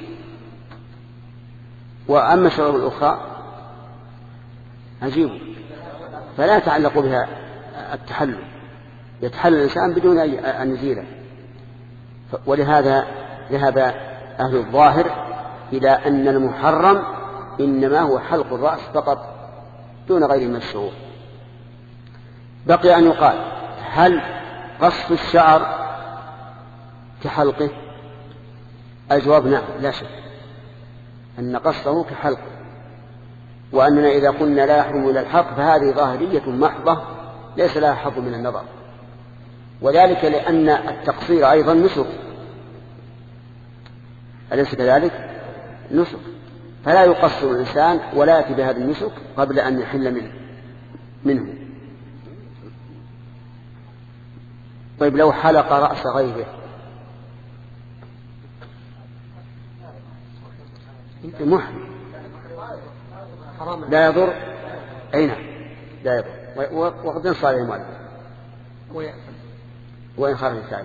وأما الشعور الأخرى عجيب فلا يتعلق بها التحلل، يتحلل الإنسان بدون أن يزيله. ولهذا ذهب أهل الظاهر إلى أن المحرم إنما هو حلق الرأس فقط دون غير من الشعور. بقي أن يقال هل قص الشعر كحلقه؟ الجواب نعم، لا شك أن قصه كحلقه، وأننا إذا قلنا لا يحرم إلى الحلق فهذه ظاهرية محضة ليس لها حظ من النظر، وذلك لأن التقصير أيضا نسك، أليس كذلك؟ نسك، فلا يقصر الإنسان ولا يأتي بهذا النسك قبل أن يحل منه, منه. طيب لو حلق رأس غيره محرم لا يضر؟ أي نعم لا يضر، وقد ينصى عليه المؤلف وإن خرج الثاني.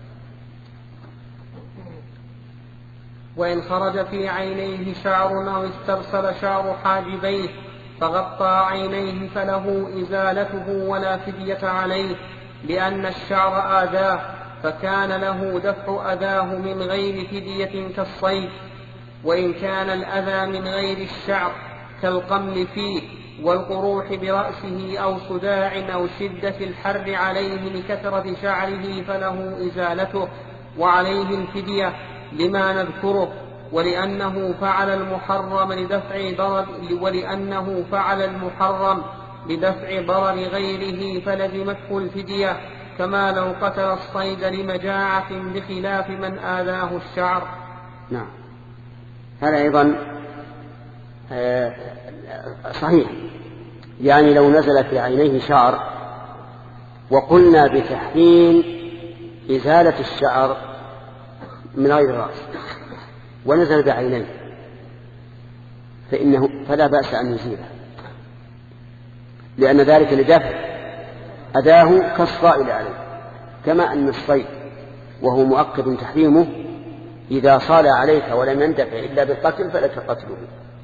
وإن خرج في عينيه شعر أو استرسل شعر حاجبيه فغطى عينيه فله إزالته ولا فدية عليه، لأن الشعر آذاه فكان له دفع أذاه من غير فدية كالصيد. وإن كان الأذى من غير الشعر كالقمل فيه والقروح برأسه أو صداع أو شدة الحر عليه لكثرة شعره فله إزالته وعليه الفدية لما نذكره، ولأنه فعل المحرم لدفع ضرر ولأنه فعل المحرم لدفع ضرر غيره فلزمته الفدية، كما لو قتل الصيد لمجاعة بخلاف من آذاه الشعر. نعم، هذا أيضا صحيح، يعني لو نزل في عينيه شعر وقلنا بتحريم إزالة الشعر من غير الرأس ونزل بعينيه فإنه فلا بأس أن يزيله، لأن ذلك لدفع أذاه كالصائل عليه، كما أن الصيد وهو مؤكد تحريمه إذا صال عليك ولم يندفع إلا بالقتل فلك قتله.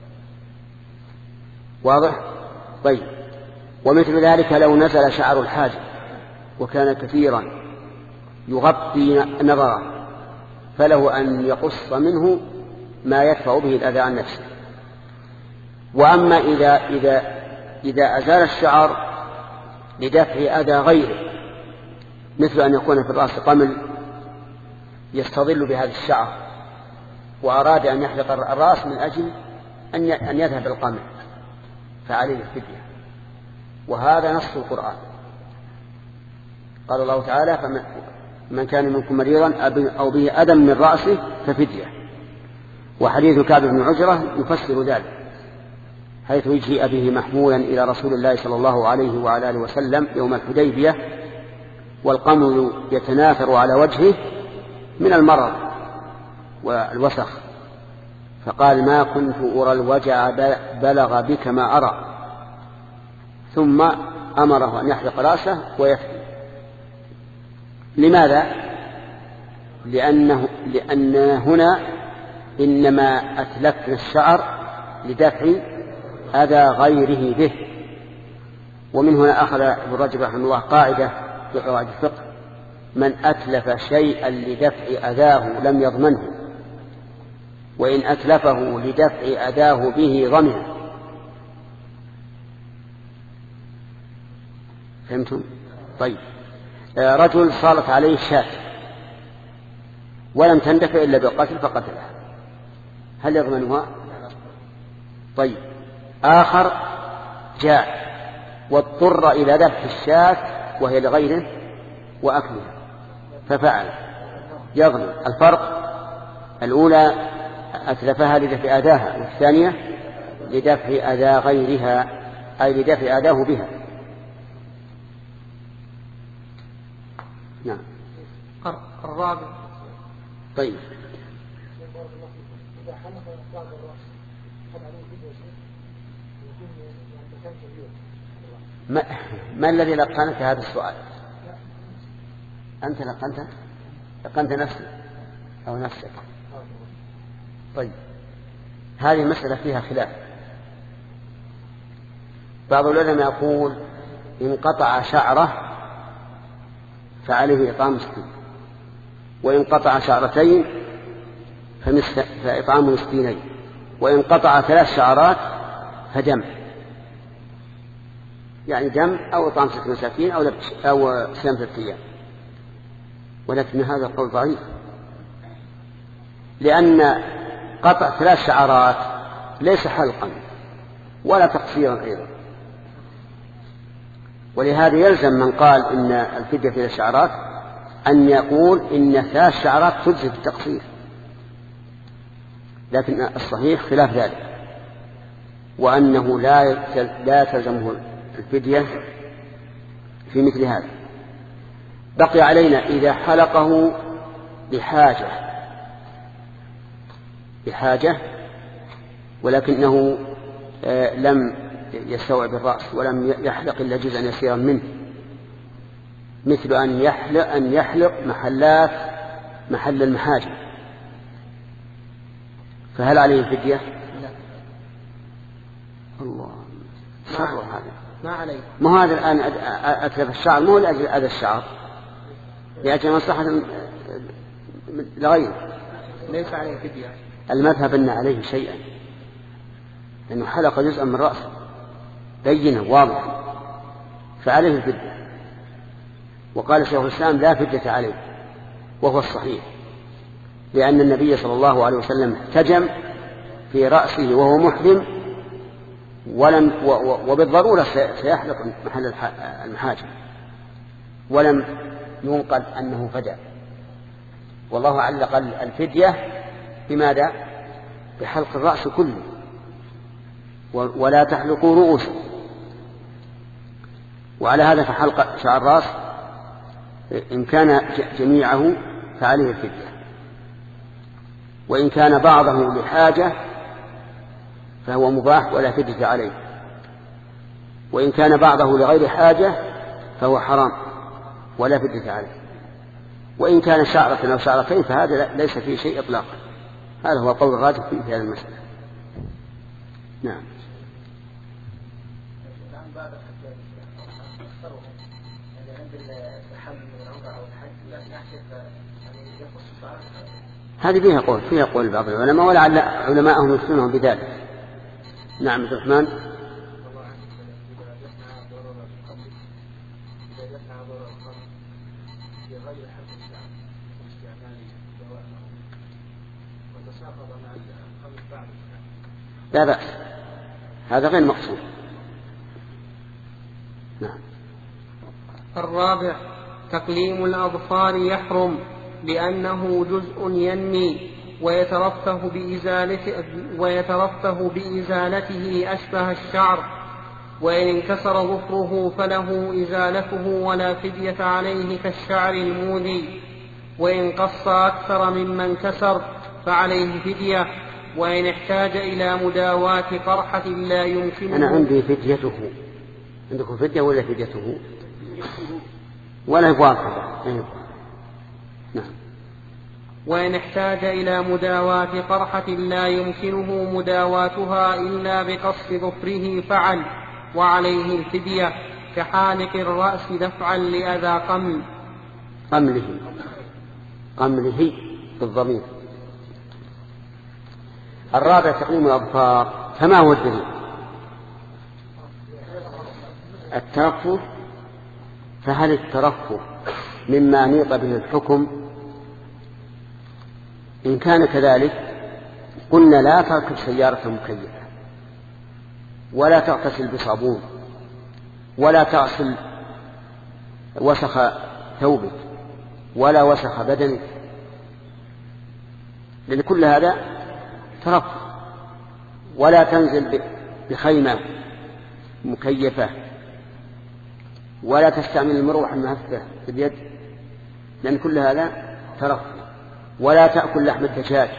واضح؟ طيب، ومثل ذلك لو نزل شعر الحاجب وكان كثيرا يغطي نظره فله أن يقص منه ما يدفع به الأذى عن نفسه. وأما إذا, إذا, إذا أزال الشعر لدفع أذى غيره، مثل أن يكون في الرأس قمل يستظل بهذا الشعر وأراد أن يحلق الرأس من أجل أن يذهب القمل فعليه الفدية، وهذا نص القرآن. قال الله تعالى: فمن كان منكم مريضا أو به أذى من رأسه ففدية. وحديث كعب بن عجرة يفسر ذلك، حيث يجيء به محمولا إلى رسول الله صلى الله عليه وعلى آله وسلم يوم الحديبية والقمل يتناثر على وجهه من المرض والوسخ، فقال: ما كنت أرى الوجع بلغ بك ما أرى، ثم أمره أن يحلق رأسه ويفدي. لماذا؟ لأنه لأن هنا إنما أتلفنا الشعر لدفع أذى غيره به. ومن هنا أخذ ابن رجب رحمه الله قاعدة في قواعد الفقه: من أتلف شيئا لدفع أذاه لم يضمنه، وإن أتلفه لدفع أذاه به ضمنه. فهمتم؟ طيب، رجل صالت عليه شاة ولم تندفع إلا بالقتل فقتلها، هل يضمنها؟ طيب، آخر جاء واضطر إلى ذبح الشاة وهي لغيره وأكلها ففعل، يضمن. الفرق: الأولى أتلفها لدفع أذاها، والثانية لدفع أذى غيرها، أي لدفع أذاه بها. نعم. الرابع. طيب، ما, ما الذي لقنك هذا السؤال؟ أنت لقنت لقنت نفسك أو نفسك؟ طيب، هذه المسألة فيها خلاف. بعض العلماء يقول إن قطع شعره فعليه إطعام مسكين، وإن قطع شعرتين فإطعام مسكينين، وإن قطع ثلاث شعرات فدم، يعني دم أو إطعام ست مساكين أو أو صيام ثلاثة أيام. ولكن هذا القول ضعيف، لأن قطع ثلاث شعرات ليس حلقا ولا تقصيرا أيضا، ولهذا يلزم من قال إن الفدية في الشعرات أن يقول إن ثلاث شعرات تجزي بالتقصير، لكن الصحيح خلاف ذلك، وأنه لا لا تلزمه الفدية في مثل هذا. بقي علينا إذا حلقه بحاجة بحاجة ولكنه لم يستوعب الرأس ولم يحلق إلا جزءا يسيرا منه، مثل أن يحلق, أن يحلق محلات محل المحاجم، فهل عليه الفدية؟ الله صبر هذا ما عليه. ما هو هذا الآن أتلف الشعر مو لأجل أذى الشعر، لأجل مصلحة لغيره، ليس عليه فدية. المذهب أن عليه شيئا، لأنه حلق جزءا من رأسه بينه واضحا فعليه الفدية. وقال شيخ الإسلام لا فدية عليه، وهو الصحيح، لأن النبي صلى الله عليه وسلم احتجم في رأسه وهو محرم، ولم وبالضرورة سيحلق محل المحاجم، ولم ينقل أنه فدى. والله علق الفدية بماذا؟ بحلق الرأس كله، ولا تحلقوا رؤوسه. وعلى هذا فحلق شعر الرأس إن كان جميعه فعليه الفدية، وإن كان بعضه لحاجة فهو مباح ولا فدية عليه، وإن كان بعضه لغير حاجة فهو حرام ولا فدية عليه، وإن كان شعرة أو شعرتين فهذا ليس فيه شيء إطلاقا. هذا هو قول الراجح في هذه المسألة. نعم. هذه فيها قول فيها قول بعض العلماء، ولعل علماءهم يفتونهم بذلك. نعم عبد الرحمن. لا بأس، هذا غير مقصود. نعم. الرابع تقليم الأظفار يحرم لأنه جزء ينمي ويترفه بإزالته, ويترفه بإزالته أشبه الشعر، وإن انكسر ظفره فله إزالته ولا فدية عليه كالشعر المودي، وإن قص أكثر مما انكسر فعليه فدية، وإن احتاج إلى مداواة قرحة لا يمكنه. أنا عندي فديته، عندكم فدية ولا فديته؟ ولا يبغى كذا. نعم. وإن احتاج إلى مداواة قرحة لا يمكنه مداواتها إلا بقص ظفره فعل، وعليه الفدية كحالق الرأس دفعا لأذى قمل. قمله قمله بالضمير. الرابع تقليم الأظفار. فما هو الدليل؟ الترفه. فهل الترفه مما نيط به الحكم؟ إن كان كذلك قلنا لا تركب سيارة مكيفة، ولا تغتسل بصابون، ولا تغسل وسخ ثوبك، ولا وسخ بدنك، لأن كل هذا ترفه. ولا تنزل بخيمة مكيفة، ولا تستعمل المروحة المهفة في اليد، لأن كل هذا ترفه. ولا تأكل لحم الدجاج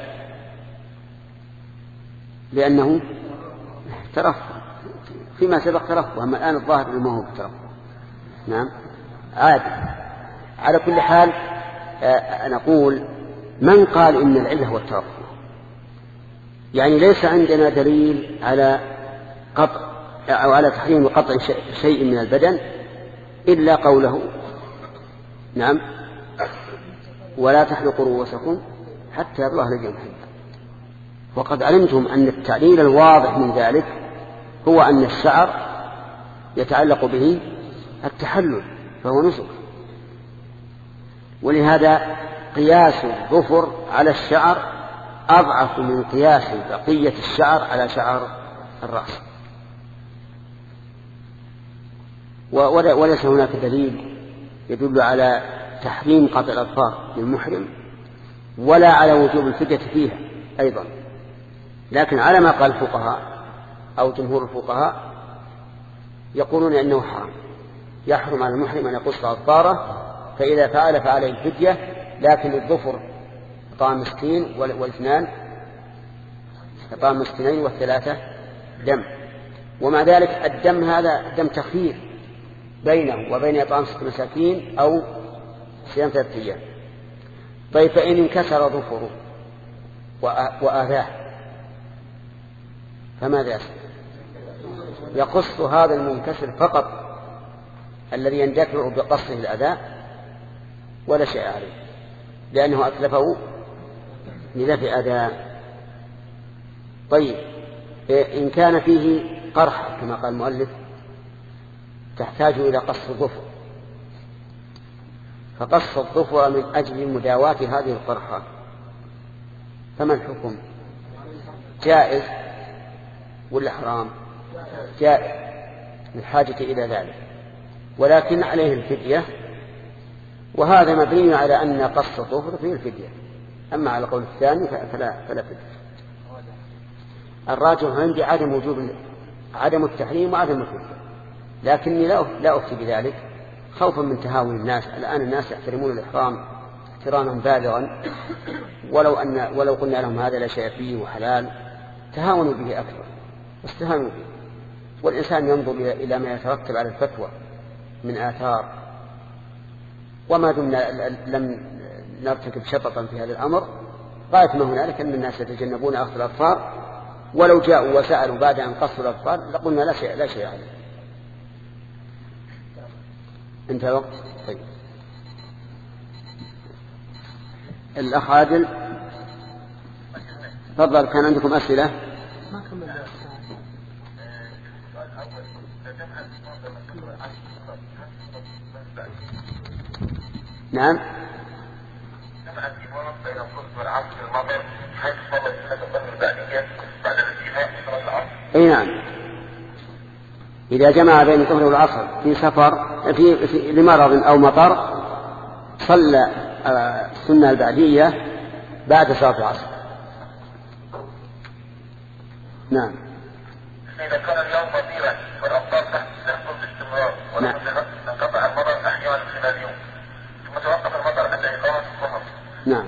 لأنه ترفه، فيما سبق ترفه، أما الآن الظاهر أنه هو ترفه. نعم عادي. على كل حال نقول من قال إن العلة هو الترفه؟ يعني ليس عندنا دليل على قطع أو على تحريم قطع شيء من البدن إلا قوله نعم ولا تحلقوا رؤوسكم حتى يبلغ الأجل محله. وقد علمتم أن التعليل الواضح من ذلك هو أن الشعر يتعلق به التحلل فهو نسك، ولهذا قياس الظفر على الشعر أضعف من قياس بقية الشعر على شعر الرأس. وليس هناك دليل يدل على تحريم قطع الأظفار للمحرم ولا على وجوب الفدية فيها أيضا، لكن على ما قال الفقهاء أو جمهور الفقهاء يقولون إنه حرام، يحرم على المحرم أن يقص أظفاره، فإذا فعل فعليه الفدية، لكن الظفر إطعام مسكين والاثنان إطعام مسكينين والثلاثة دم. ومع ذلك الدم هذا دم تخيير بينه وبين إطعام ست مساكين أو صيام ثلاثة أيام. طيب فإن انكسر ظفره وآذاه فماذا يصنع؟ يقص هذا المنكسر فقط الذي يندفع بقصه الأذى ولا شيء عليه، لأنه أتلفه لدفع أذى. طيب إن كان فيه قرحة كما قال المؤلف تحتاج إلى قص الظفر، فقص الظفر من أجل مداواة هذه القرحة، فما الحكم؟ جائز ولا حرام؟ جائز للحاجة إلى ذلك، ولكن عليه الفدية، وهذا مبني على أن قص الظفر فيه الفدية. أما على القول الثاني فلا, فلا فدية. الراجح عندي عدم وجوب عدم التحريم وعدم الفدية، لكني لا أفتي بذلك خوفا من تهاون الناس. الآن الناس يحترمون الإحرام احتراما بالغا، ولو أن ولو قلنا لهم هذا لا شيء فيه وحلال تهاونوا به أكثر واستهانوا به. والإنسان ينظر إلى ما يترتب على الفتوى من آثار، وما دمنا لم نرتكب شططا في هذا الأمر غاية ما هنالك أن الناس يتجنبون أخذ الأظفار، ولو جاءوا وسألوا بعد أن قصوا الأظفار لقلنا لا شيء لا شيء عليه. انتهى وقت. طيب الأخ عادل تفضل، كان عندكم أسئلة؟ نعم. جمع الإمام بين الصبح والعصر المغرب حيث صلى السنة الظهر البعدية بعد الانتهاء من صلاة أي نعم. إذا جمع بين الظهر والعصر في سفر في, في لمرض أو مطر صلى السنة البعدية بعد صلاة العصر. نعم. إذا كان اليوم مطيرا والأمطار تحصل باستمرار ولم تنقطع المطر أحيانا خلال اليوم ثم توقف المطر عند إقامة الظهر. نعم.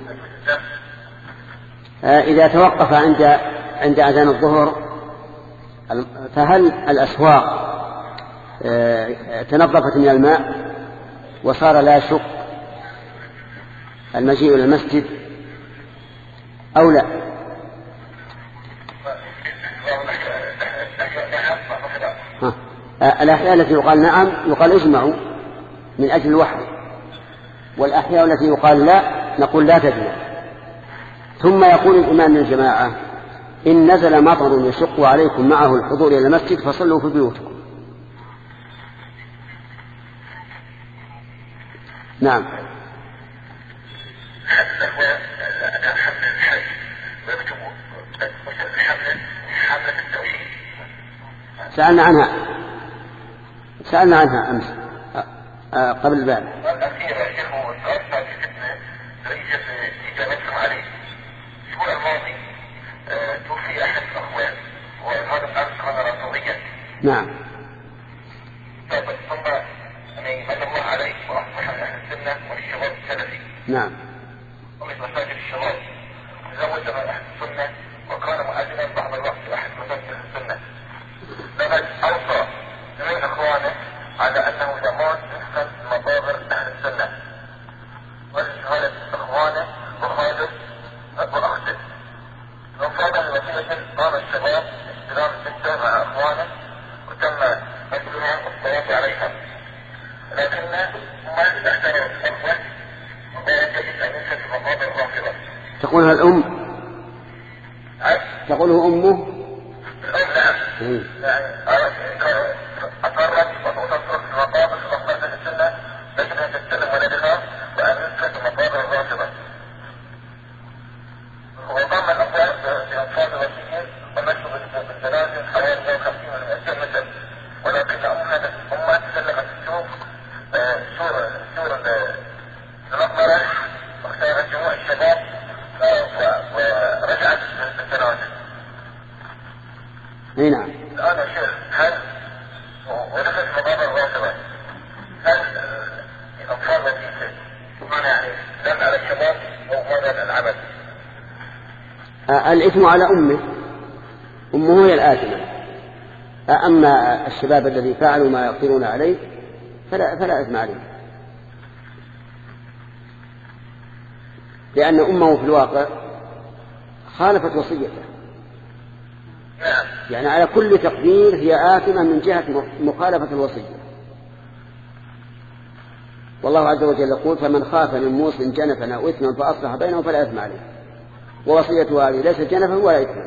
آه إذا توقف عند عند أذان الظهر فهل الأسواق آه تنظفت من الماء وصار لا يشق المجيء إلى المسجد أو لا؟ الأحياء التي يقال نعم يقال اجمعوا من أجل الوحي، والأحياء التي يقال لا نقول لا تجمع. ثم يقول الإمام للجماعة إن نزل مطر يشق عليكم معه الحضور إلى المسجد فصلوا في بيوتكم. نعم. سألنا عنها سألنا عنها أمس قبل الباب. والأخيرة يجب أربعة فتنة رئيسة إجابتكم عليه. الأسبوع الماضي توفي أحد الأخوان وهذا الآن كان رسوليا. نعم. ثم يعني من الله عليه وأصبح من أهل السنة والشباب السلفي. نعم. ومن مساجد الشباب تزوج من أهل السنة وكان مؤذنا بعض الوقت أحد مساجد السنة. لقد أوصى من إخوانه على أنه يموت يحسن مقابر أهل السنة وشهادة إخوانه وخالد وأخته. وفاضل وسيلة قام الشباب استلام الستة مع إخوانه وتم مسلها والصلاة عليها، لكن ما يستحسنوا الأخوة ولا يجب أن ينسى في مقابر الرافضة. تقولها الأم؟ تقوله أمه؟ الأم نعم. يعني أقرت وتصرف في مقابر مقابر السنة لكن أن تستلم ولدها وأن ينسى في مقابر الرافضة. وقام الأخوة بأطفال وسيين ومشوا بالجنازة حوالي مئة وخمسين ومئتين متر، ولكن أمها تسلقت السوق سور سور المقبرة واختارت جموع الشباب ورجعت بالجنازة. اي نعم. الآن يا شيخ هل ودخلت مقابر الرافضة هل الأطفال وسيلة معنى يعني دم على الشباب أو ماذا العمل؟ الإثم على أمه، أمه هي الآثمة. أما الشباب الذي فعلوا ما يقدرون عليه فلا, فلا إثم عليه، لأن أمه في الواقع خالفت وصيته. يعني على كل تقدير هي آثمة من جهة مخالفة الوصية. والله عز وجل يقول فمن خاف من موص جنفا أو إثما فأصلح بينه فلا إثم عليه، ووصية هذه ليست جنفا ولا إثما.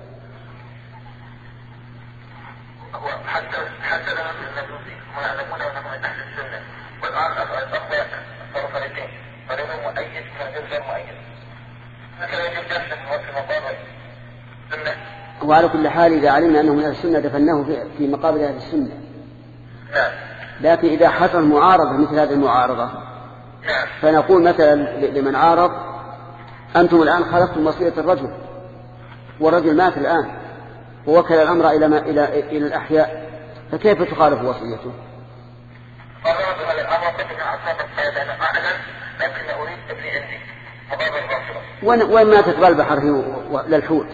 حتى حتى لما المجوسي هم يعلمون أنهم من أهل السنة، والآن الأخوة صاروا فريقين، فريق مؤيد وفريق غير مؤيد. مثلا يجب جلسة في مقابر السنة. وعلى كل حال إذا علمنا أنه من أهل السنة دفناه في, في مقابر أهل السنة. نعم. لكن إذا حصل معارضة مثل هذه المعارضة نعم. فنقول مثلا لمن عارض أنتم الآن خالفتم وصية الرجل والرجل مات الآن ووكل الأمر إلى, ما إلى, إلى الأحياء، فكيف تخالف وصيته؟ فالرجل الأمر قد أعصاب الصيد أنا أعلم لكن أريد ابني عندي مقابر الرافضة. وين ماتت بالبحر للحوت؟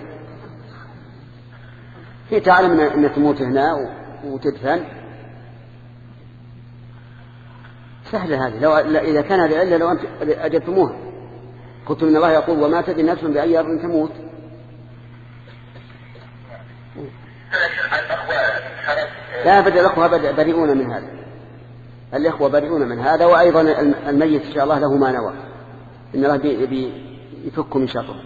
هي تعلم أن تموت هنا وتدفن سهلة هذه. لو إذا كان هذه العلة لو أنت أجبتموها قلت إن الله يقول وما تدري نفس بأي أرض تموت. لا بد الأخوة بريئون من هذا، الإخوة بريئون من هذا، وأيضا الميت إن شاء الله له ما نوى إن الله يفك من شره.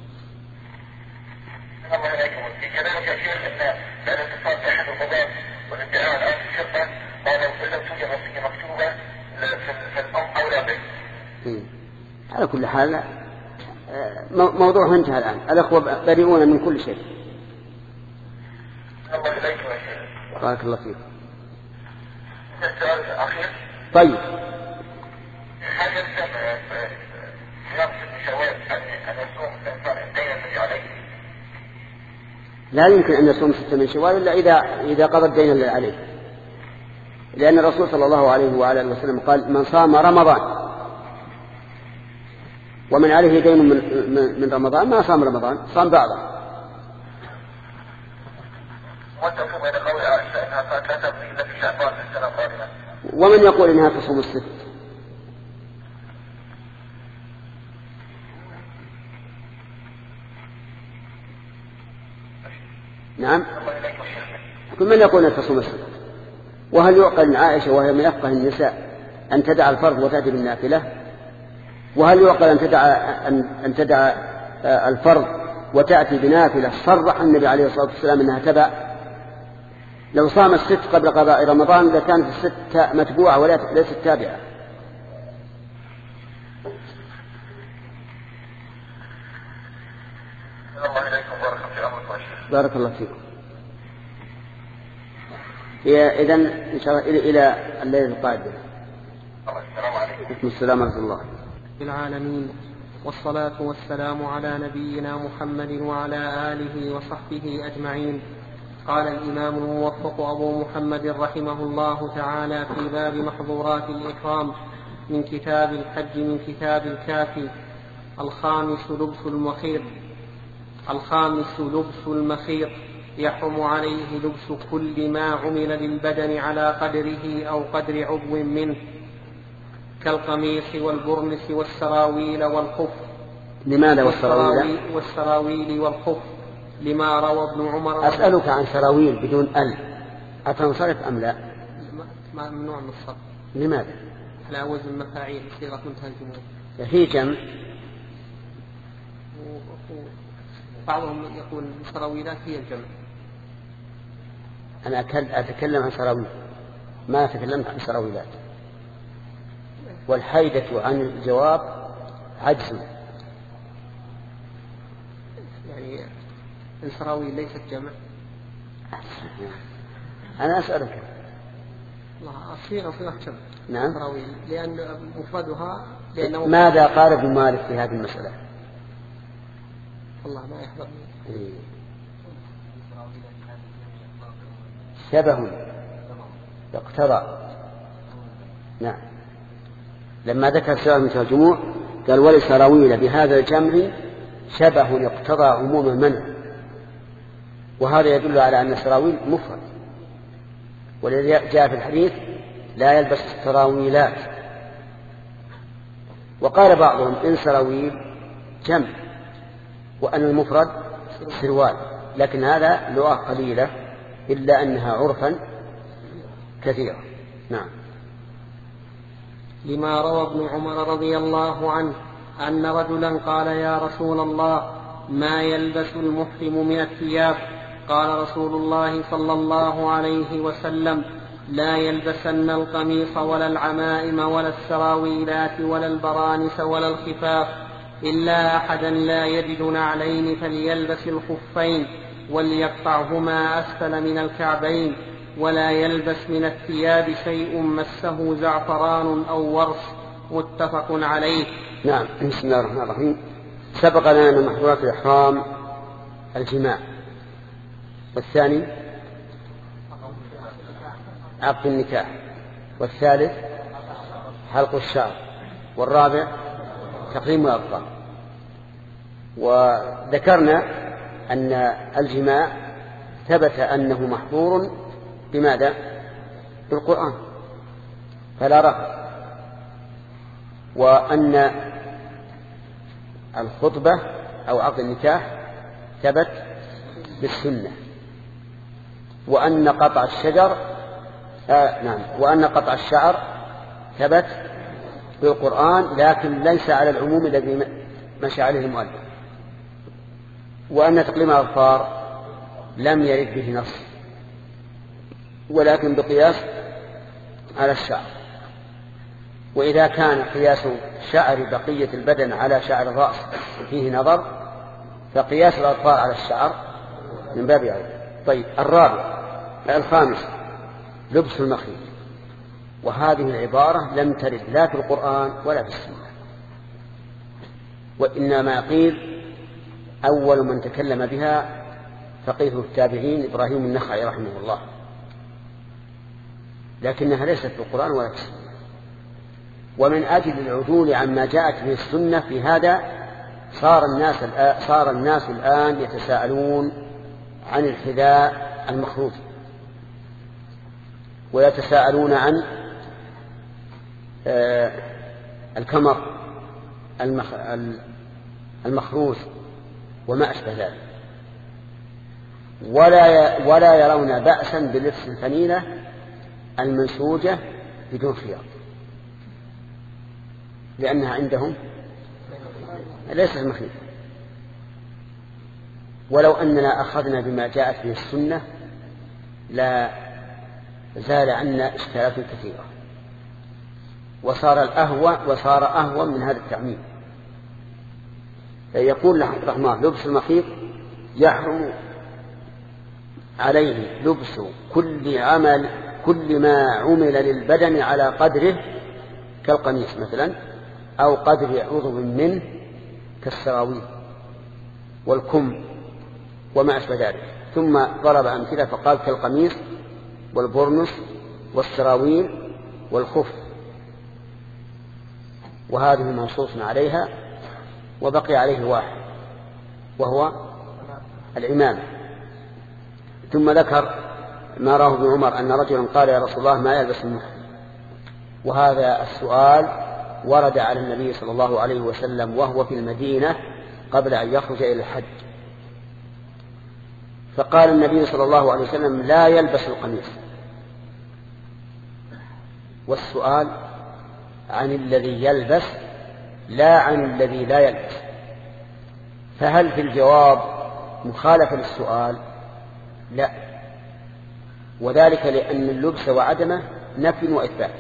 الله عليكم. في كذلك يا شيخ أن لا الاتصال بأحد القضاة والادعاء الآن في الشرطة قالوا إن لم توجد وصية مكتوبة في الأم أو لا بيت. على كل حال موضوع انتهى الآن، الأخوة بريئون من كل شيء. الله إليك يا شيخ. بارك الله فيك. السؤال الأخير. طيب. هل يلزم صيام ست شوال أن يصوم الإنسان الدين الذي عليه؟ لا يمكن أن يصوم ستة من شوال إلا إذا إذا قضى الدين الذي عليه، لأن الرسول صلى الله عليه وعلى آله وسلم قال: من صام رمضان ومن عليه دين من, من رمضان ما صام رمضان، صام بعضه. وتفهم إلى قول عائشة أنها قالت لا تقضي إلا في شعبان في السنة القادمة. ومن يقول إنها تصوم الست؟ نعم، كل من يقول أنها تصوم الست. وهل يعقل عائشة وهي من أفقه النساء أن تدع الفرض وتأتي بالنافلة؟ وهل يعقل أن تدع أن, أن تدع الفرض وتأتي بنافلة صرح النبي عليه الصلاة والسلام أنها تبع؟ لو صام الست قبل قضاء رمضان لكانت الست متبوعة وليست تابعة. بارك الله فيكم. إذن إن شاء الله إلى الليلة القادمة. السلام عليكم. السلام ورحمة الله. العالمين، والصلاة والسلام على نبينا محمد وعلى آله وصحبه أجمعين. قال الإمام الموفق أبو محمد رحمه الله تعالى في باب محظورات الإحرام من كتاب الحج من كتاب الكافي: الخامس لبس المخيط. الخامس لبس المخيط، يحرم عليه لبس كل ما عمل للبدن على قدره أو قدر عضو منه، كالقميص والبرنس والسراويل والخف. لماذا والسراويل؟ والسراويل والخف لما روى ابن عمر. أسألك عن سراويل بدون ال، أتنصرف أم لا؟ ممنوع من الصرف. لماذا؟ على وزن مفاعيل صيغة منتهى الجموع. في جمع. بعضهم يقول سراويلات هي الجمع. أنا أتكلم عن سراويل، ما تكلمت عن سراويلات. والحيدة عن الجواب عجز. يعني السراويل ليست جمع. أنا أسألك. الصيغة صيغة جمع. نعم. سراويل لأن مفردها لأنه. ماذا قال ابن مالك في هذه المسألة؟ والله ما يحضرني. إيه. شبه اقتضى. نعم. لما ذكر سؤال مثل الجموع قال: ولسراويل بهذا الجمع شبه اقتضى عموم المنع. وهذا يدل على أن السراويل مفرد، والذي جاء في الحديث: لا يلبس السراويلات. وقال بعضهم: إن سراويل جمع وأن المفرد سروال، لكن هذا لغة قليلة إلا أنها عرفا كثيرة. نعم. لما روى ابن عمر رضي الله عنه أن رجلا قال: يا رسول الله، ما يلبس المحرم من الثياب؟ قال رسول الله صلى الله عليه وسلم: لا يلبسن القميص ولا العمائم ولا السراويلات ولا البرانس ولا الخفاف، إلا أحدا لا يجد نعلين فليلبس الخفين وليقطعهما أسفل من الكعبين، ولا يلبس من الثياب شيء مسه زعفران أو ورس. متفق عليه. نعم. بسم الله الرحمن الرحيم. سبق لنا من محظورات الإحرام الجماع، والثاني عقد النكاح، والثالث حلق الشعر، والرابع تقليم الأظفار. وذكرنا أن الجماع ثبت أنه محظور بماذا؟ بالقرآن فلا رفض، وأن الخطبة أو عقد النكاح ثبت بالسنة، وأن قطع الشجر آه نعم وأن قطع الشعر ثبت بالقرآن، لكن ليس على العموم الذي مشى عليه المؤلف، وأن تقليم الأظفار لم يرد به نص، ولكن بقياس على الشعر. وإذا كان قياس شعر بقية البدن على شعر الرأس فيه نظر، فقياس الأظفار على الشعر من باب أولى. طيب الرابع الخامس لبس المخيط، وهذه العبارة لم ترد لا في القرآن ولا في السنة، وإنما قيل أول من تكلم بها فقيه التابعين إبراهيم النخعي رحمه الله، لكنها ليست في القرآن ولا في السنة. ومن أجل العدول عما جاءت به السنة في هذا صار الناس صار الناس الآن يتساءلون عن الحذاء المخروط، ويتساءلون عن الكمر المخروط وما أشبه ذلك، ولا ولا يرون بأسا بلبس الفنيلة المنسوجة بدون خياط، لأنها عندهم ليست مخيطة. ولو أننا أخذنا بما جاءت به السنة لا زال عنا إشكالات كثيرة، وصار الأهوى وصار أهوى من هذا التعميم. يقول عبد الرحمن لبس المخيط يحرم عليه لبس كل عمل كل ما عمل للبدن على قدره كالقميص مثلا، أو قدر عضو منه كالسراويل والكم وما أشبه ذلك. ثم ضرب أمثلة فقال كالقميص والبرنس والسراويل والخف، وهذه منصوص عليها. وبقي عليه واحد وهو العمامة. ثم ذكر ما راه ابن عمر أن رجلا قال يا رسول الله ما يلبس المحرم، وهذا السؤال ورد على النبي صلى الله عليه وسلم وهو في المدينة قبل أن يخرج إلى الحج، فقال النبي صلى الله عليه وسلم لا يلبس القميص، والسؤال عن الذي يلبس لا عن الذي لا يلبس، فهل في الجواب مخالفة للسؤال؟ لا، وذلك لأن اللبس وعدمه نفي وإثبات،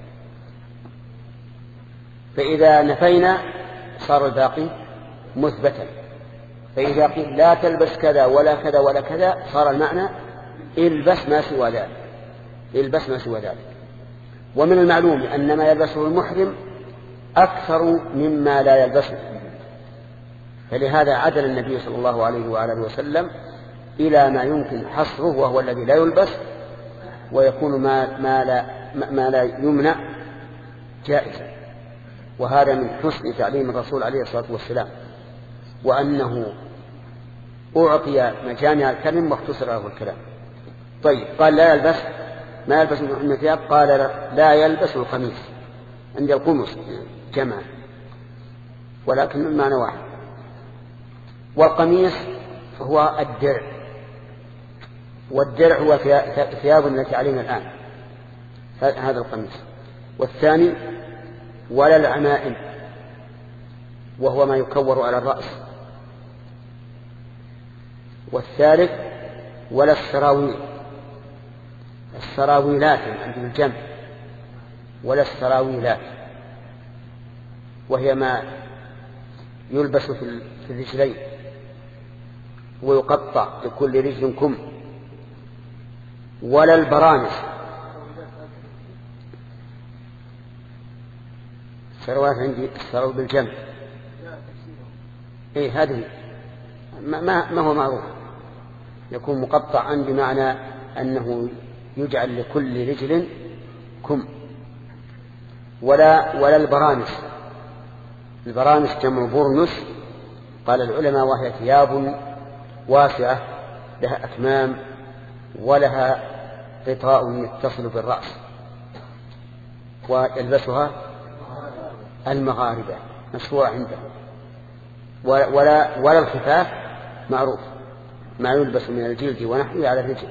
فإذا نفينا صار الباقي مثبتا، فإذا قيل لا تلبس كذا ولا كذا ولا كذا صار المعنى البس ما سوى ذلك، البس ما سوى ذلك. ومن المعلوم أن ما يلبسه المحرم أكثر مما لا يلبسه، فلهذا عدل النبي صلى الله عليه وآله وسلم إلى ما يمكن حصره وهو الذي لا يلبس، ويكون ما, ما, لا, ما لا يمنع جائزا. وهذا من حسن تعليم الرسول عليه الصلاة والسلام، وأنه أعطي مجامع الكلم واختصر له الكلام. طيب قال لا يلبس ما يلبس من الثياب، قال لا يلبس القميص عند القمص جمع، ولكن المعنى واحد. والقميص هو الدرع، والدرع هو ثياب التي علينا الآن هذا القميص. والثاني ولا العمائم وهو ما يكور على الرأس. والثالث ولا السراويل، السراويلات عند الجمع، ولا السراويلات وهي ما يلبس في الرجلين ويقطع لكل رجل كم. ولا البرانس، السروات عندي السرو بالجمع، ايه هذه ما, ما هو معروف، يكون مقطعا بمعنى أنه يجعل لكل رجل كم. ولا ولا البرانس، البرانس جمع برنس، قال العلماء وهي ثياب واسعة لها أكمام ولها غطاء يتصل بالرأس، ويلبسها المغاربة مشهورة عندهم. ولا, ولا الخفاف معروف ما يلبس من الجلد ونحوه على الرجل،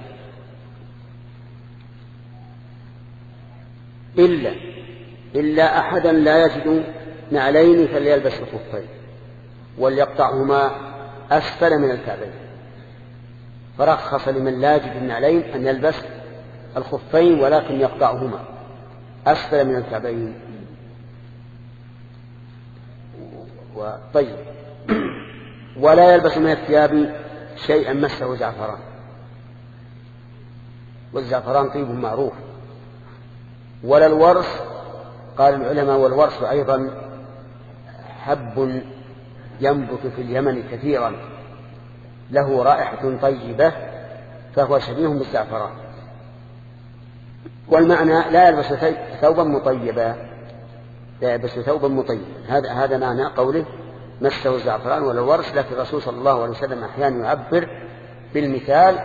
إلا إلا أحدا لا يجد نعلين فليلبس الخفين وليقطعهما أسفل من الكعبين، فرخص لمن لا يجد النعلين أن يلبس الخفين ولكن يقطعهما أسفل من الكعبين. طيب ولا يلبس من الثياب شيئا مسه زعفران، والزعفران طيب معروف. ولا الورس، قال العلماء والورس أيضا حب ينبت في اليمن كثيرا له رائحة طيبة فهو شبيه بالزعفران. والمعنى لا يلبس ثوبا مطيبا، لا يلبس ثوبا مطيبا. هذا هذا معنى قوله مسه الزعفران ولا الورس. لكن الرسول صلى الله عليه وسلم أحيانا يعبر بالمثال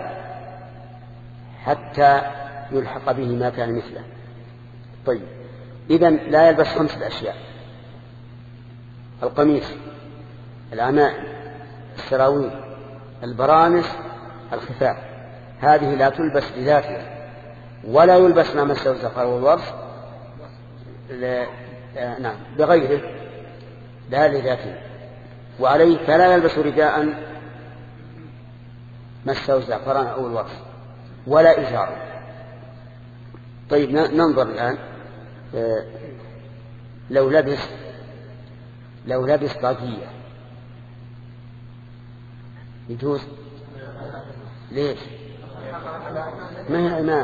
حتى يلحق به ما كان مثله. طيب، إذن لا يلبس خمسة أشياء: القميص، العمائم، السراويل، البرانس، الخفاف. هذه لا تلبس بذاتها، ولا يلبس ما مسه الزعفران والورس نعم بغيره لا لذاته. وعليه فلا يلبس رداء مسه الزعفران أو الورس ولا إزار. طيب ننظر الآن، لو لبس لو لبس طاقية يجوز؟ ليش؟ ما هي عمامة.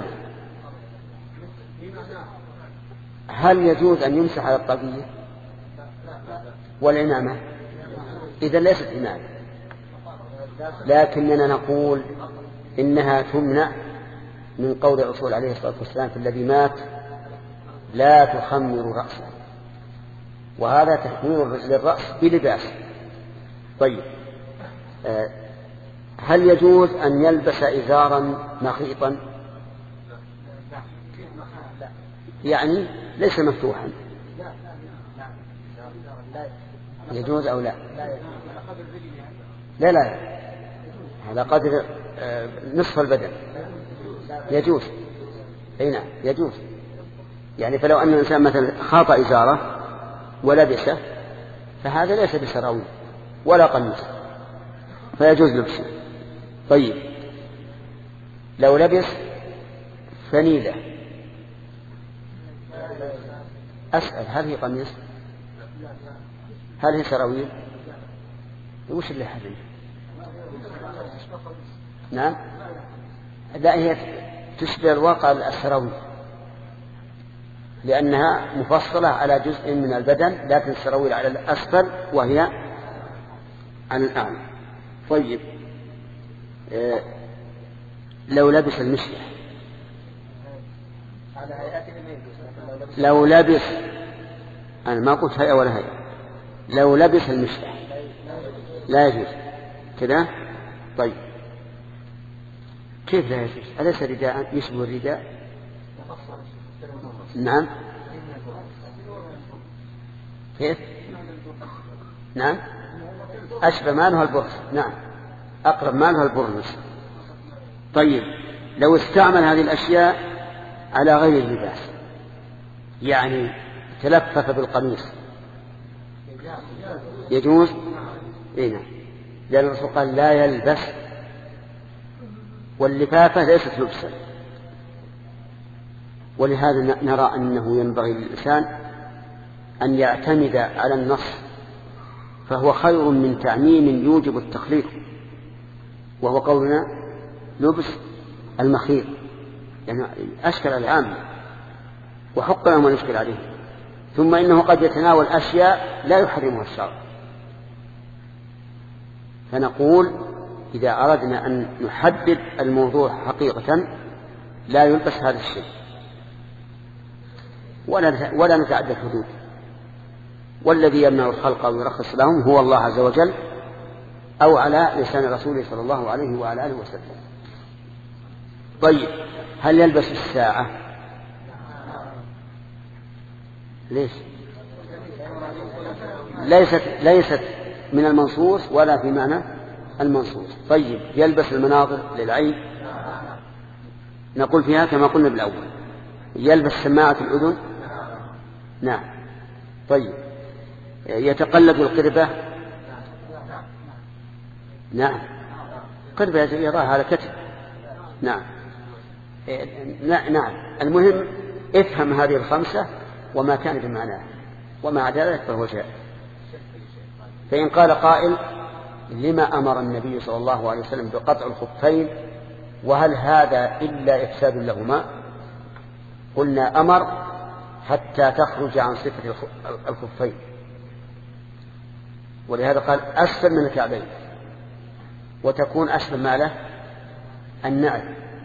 هل يجوز أن يمسح على الطاقية والعمامة؟ إذا ليست عمامة، لكننا نقول إنها تمنع من قول الرسول عليه الصلاة والسلام في الذي مات: لا تخمر رأسه. وهذا تخمير للرأس بلباس. طيب، هل يجوز أن يلبس إزارا مخيطا؟ يعني ليس مفتوحا، يجوز أو لا؟ لا لا، على قدر نصف البدن يجوز. أي نعم يجوز. يعني فلو أن الإنسان مثلا خاط إزارة ولبسه فهذا ليس بسراويل ولا قميص فيجوز لبسه. طيب، لو لبس فنيلة، أسأل هل هي قميص؟ هل هي سراويل؟ وش اللي حدث؟ نعم، لا، هي تشبه الواقع السراويل لأنها مفصلة على جزء من البدن، لكن السراويل على الأسفل وهي على الأعلى. طيب، آه لو لبس المشلح، لو لبس، أنا ما قلت هيئة ولا هيئة، لو لبس المشلح لا يجوز كذا. طيب، كيف لا يجوز؟ أليس رداء يشبه الرداء؟ نعم. كيف؟ نعم، أشبه مالها البرص. نعم، أقرب مالها البرص. طيب، لو استعمل هذه الأشياء على غير اللباس، يعني تلفف بالقميص يجوز؟ إيه نعم، لأن الرسول قال لا يلبس، واللفافة ليست لبسا. ولهذا نرى أنه ينبغي للإنسان أن يعتمد على النص، فهو خير من تعميم يوجب التخليط، وهو قولنا لبس المخيط، يعني أشكل العام وحق لهم أن يشكل عليه. ثم إنه قد يتناول أشياء لا يحرمها الشرع. فنقول إذا أردنا أن نحدد الموضوع حقيقة لا يلبس هذا الشيء ولا ولا نتعدى الحدود. والذي يمنع الخلق ويرخص لهم هو الله عز وجل، أو على لسان رسوله صلى الله عليه وعلى آله وسلم. طيب، هل يلبس الساعة؟ ليش؟ ليست ليست من المنصوص ولا في معنى المنصوص. طيب، يلبس المناظر للعين؟ نقول فيها كما قلنا بالأول. يلبس سماعة الأذن؟ نعم. طيب، يتقلد القربة؟ نعم، قربة يضعها على كتف. نعم نعم. المهم افهم هذه الخمسة وما كان بمعناه، وما عدا ذلك فهو جائز. فإن قال قائل: لما أمر النبي صلى الله عليه وسلم بقطع الخفين وهل هذا إلا إفساد لهما؟ قلنا أمر حتى تخرج عن صفة الخفين، ولهذا قال أسفل من الكعبين، وتكون أسفل ما له النعل.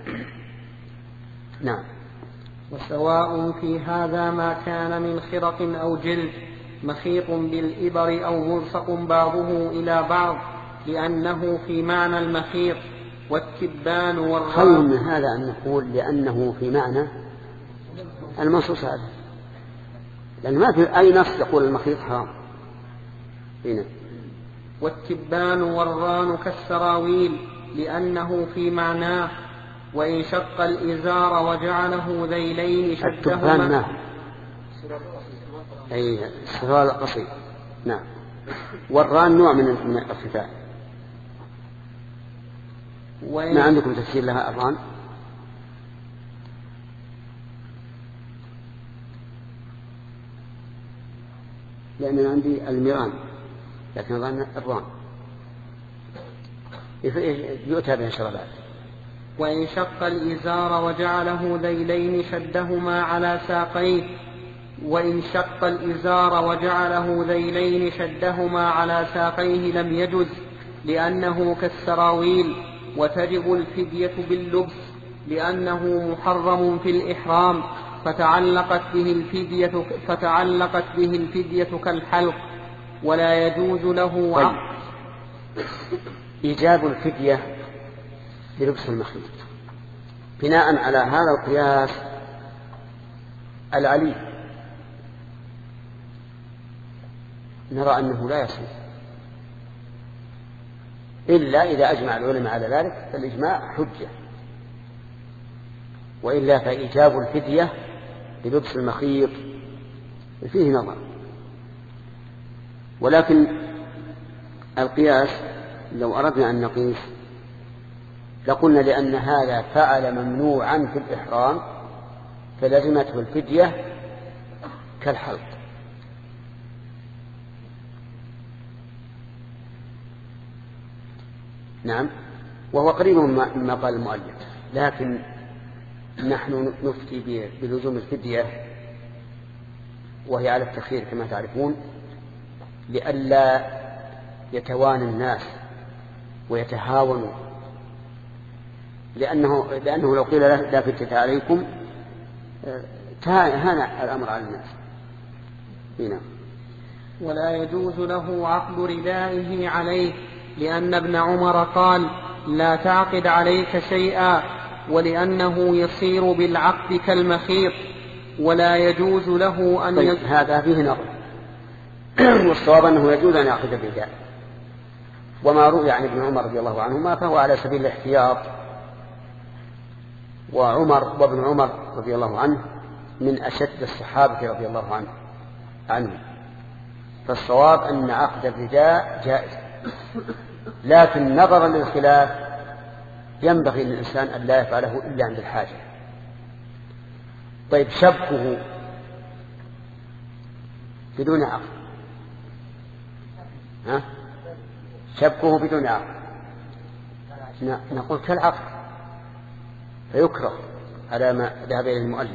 نعم. وسواء في هذا ما كان من خرق أو جلد مخيط بالإبر أو ملصق بعضه إلى بعض، لأنه في معنى المخيط. والتبان والرام. خير من هذا أن نقول لأنه في معنى المنصوص هذا، لأن ما في أي نص يقول المخيط حرام. هنا. والتبان والران كالسراويل لأنه في معناه. وإن شق الإزار وجعله ذيلين شدهما. التبان ما أي السروال القصير. نعم. والران نوع من الخفاء. ما عندكم تفسير لها الران؟ لأن عندي الميران، لكن الران الران يؤتى به شربات. وإن شق الإزار وجعله ذيلين شدهما على ساقيه. وإن شق الإزار وجعله ذيلين شدهما على ساقيه لم يجز، لأنه كالسراويل. وتجب الفدية باللبس لأنه محرم في الإحرام، فتعلقت به الفدية فتعلقت به الفدية كالحلق، ولا يجوز له عقد. إيجاب الفدية بلبس المخيط بناء على هذا القياس العلي نرى أنه لا يصير إلا إذا أجمع العلماء على ذلك، فالإجماع حجة، وإلا فإيجاب الفدية بلبس المخيط فيه نظر. ولكن القياس لو أردنا أن نقيس لقلنا لأن هذا فعل ممنوعا في الإحرام فلزمته الفدية كالحلق. نعم. وهو قريب مما قال المؤلف، لكن نحن نفتي بلزوم الفدية وهي على التخيير كما تعرفون، لئلا يتوانى الناس ويتهاونوا، لأنه, لأنه لو قيل لا فتية عليكم هان الأمر على الناس. هنا. ولا يجوز له عقد ردائه عليه، لأن ابن عمر قال لا تعقد عليك شيئا، ولأنه يصير بالعقد كالمخيط. ولا يجوز له أن طيب هذا فيه نظر والصواب أنه يجوز أن يعقد الرداء، وما روي عن ابن عمر رضي الله عنهما فهو على سبيل الاحتياط، وعمر وابن عمر رضي الله عنه من أشد الصحابة رضي الله عنه عنه فالصواب أن عقد الرداء جائز، لكن نظرا للخلاف ينبغي للإنسان أن لا يفعله إلا عند الحاجة. طيب شبكه بدون عقد، ها؟ شبكه بدون عقد نقول كالعقد فيكره على ما ذهب إليه المؤلف.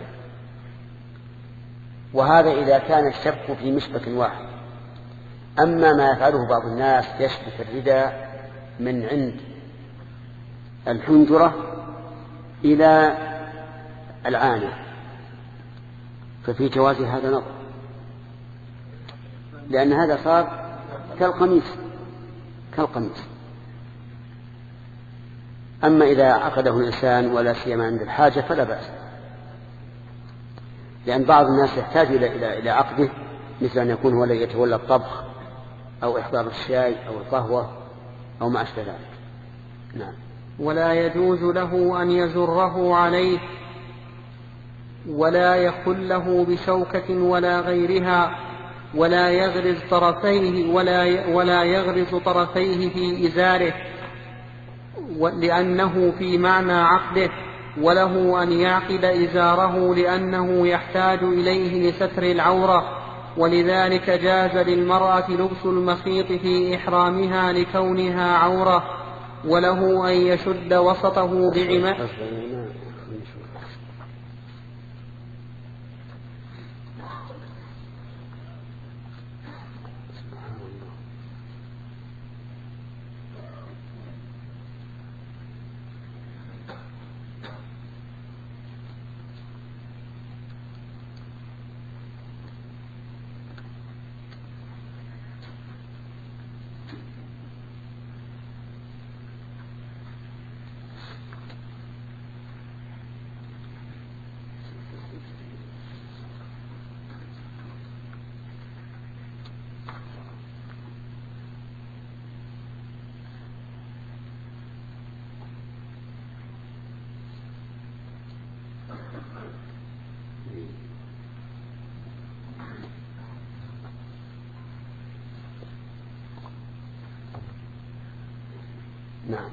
وهذا إذا كان الشبك في مشبك واحد. أما ما يفعله بعض الناس يشبك الرداء من عند الحنجرة إلى العانة ففي جواز هذا نظر، لأن هذا صار كالقميص كالقميص. أما إذا عقده الإنسان ولا سيما عند الحاجة فلا بأس، لأن بعض الناس يحتاج إلى إلى إلى عقده، مثل أن يكون هو الذي يتولى الطبخ أو إحضار الشاي أو القهوة أو ما أشبه ذلك. نعم. ولا يجوز له أن يزره عليه ولا يخله بشوكة ولا غيرها، ولا يغرز طرفيه ولا ولا يغرز طرفيه في إزاره، لأنه في معنى عقده. وله أن يعقد إزاره لأنه يحتاج إليه لستر العورة، ولذلك جاز للمرأة لبس المخيط في إحرامها لكونها عورة. وله أن يشد وسطه بعمامة نعم.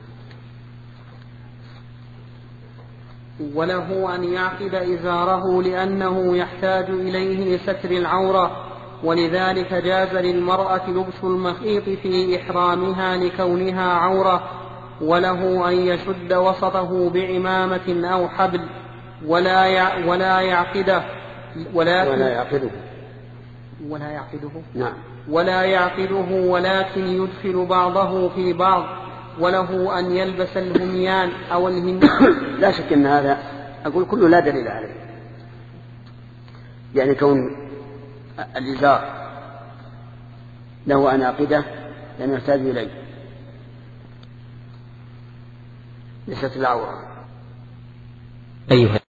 وله أن يعقد إزاره لأنه يحتاج إليه لستر العورة، ولذلك جاز للمرأة لبس المخيط في إحرامها لكونها عورة. وله أن يشد وسطه بعمامة أو حبل ولا يع ولا يعقده ولكن ولا يعقده ولا يعقده نعم ولا يعقده ولكن يدخل بعضه في بعض. وله أن يلبس الهميان أو الهميان. لا شك أن هذا أقول كله لا دليل عليه، يعني كون الإزار له أن يعقده لأنه يحتاج إليه لستر العورة. أيها